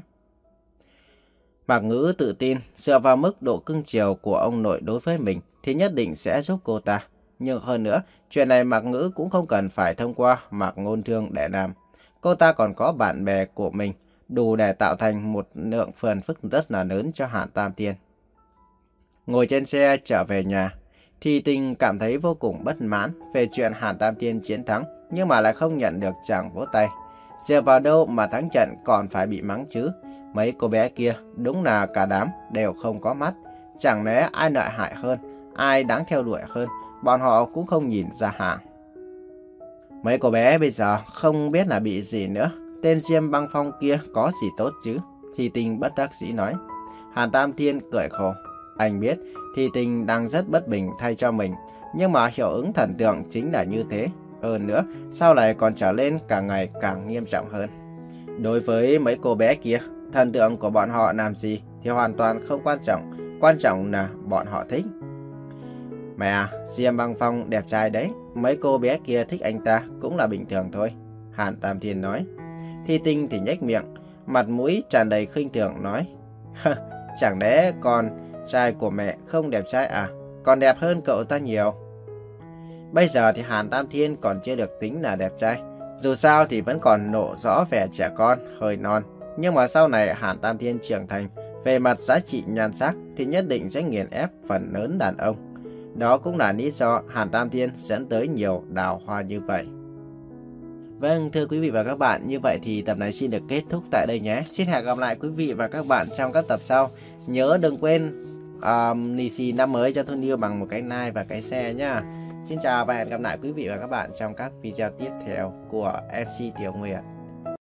Speaker 1: Mạc Ngữ tự tin, dựa vào mức độ cưng chiều của ông nội đối với mình thì nhất định sẽ giúp cô ta. Nhưng hơn nữa, chuyện này Mạc Ngữ cũng không cần phải thông qua Mạc Ngôn Thương để làm. Cô ta còn có bạn bè của mình, đủ để tạo thành một lượng phiền phức rất là lớn cho Hàn Tam Thiên. Ngồi trên xe trở về nhà, Thi Tinh cảm thấy vô cùng bất mãn về chuyện Hàn Tam Thiên chiến thắng, nhưng mà lại không nhận được tràng vỗ tay. Dựa vào đâu mà thắng trận còn phải bị mắng chứ? Mấy cô bé kia đúng là cả đám đều không có mắt. Chẳng lẽ ai lợi hại hơn, ai đáng theo đuổi hơn, bọn họ cũng không nhìn ra hả? Mấy cô bé bây giờ không biết là bị gì nữa. Tên Diêm Băng Phong kia có gì tốt chứ? Thi Tinh bất đắc dĩ nói. Hàn Tam Thiên cười khổ. Anh biết Thi Tinh đang rất bất bình thay cho mình, nhưng mà hiệu ứng thần tượng chính là như thế. Hơn nữa, sau này còn trở lên càng ngày càng nghiêm trọng hơn. Đối với mấy cô bé kia, thần tượng của bọn họ làm gì thì hoàn toàn không quan trọng. Quan trọng là bọn họ thích. Mẹ à, Diêm Băng Phong đẹp trai đấy. mấy cô bé kia thích anh ta cũng là bình thường thôi, Hàn Tam Thiên nói. Thi Tinh thì nhếch miệng, mặt mũi tràn đầy khinh thường nói, chẳng lẽ con trai của mẹ không đẹp trai à, còn đẹp hơn cậu ta nhiều. Bây giờ thì Hàn Tam Thiên còn chưa được tính là đẹp trai, dù sao thì vẫn còn lộ rõ vẻ trẻ con, hơi non. Nhưng mà sau này Hàn Tam Thiên trưởng thành, về mặt giá trị nhan sắc thì nhất định sẽ nghiền ép phần lớn đàn ông. Đó cũng là lý do Hàn Tam Thiên dẫn tới nhiều đào hoa như vậy. Vâng, thưa quý vị và các bạn, như vậy thì tập này xin được kết thúc tại đây nhé. Xin hẹn gặp lại quý vị và các bạn trong các tập sau. Nhớ đừng quên um, lì xì năm mới cho Thuân Yêu bằng một cái like và cái share nhá. Xin chào và hẹn gặp lại quý vị và các bạn trong các video tiếp theo của em xê Tiểu Nguyệt.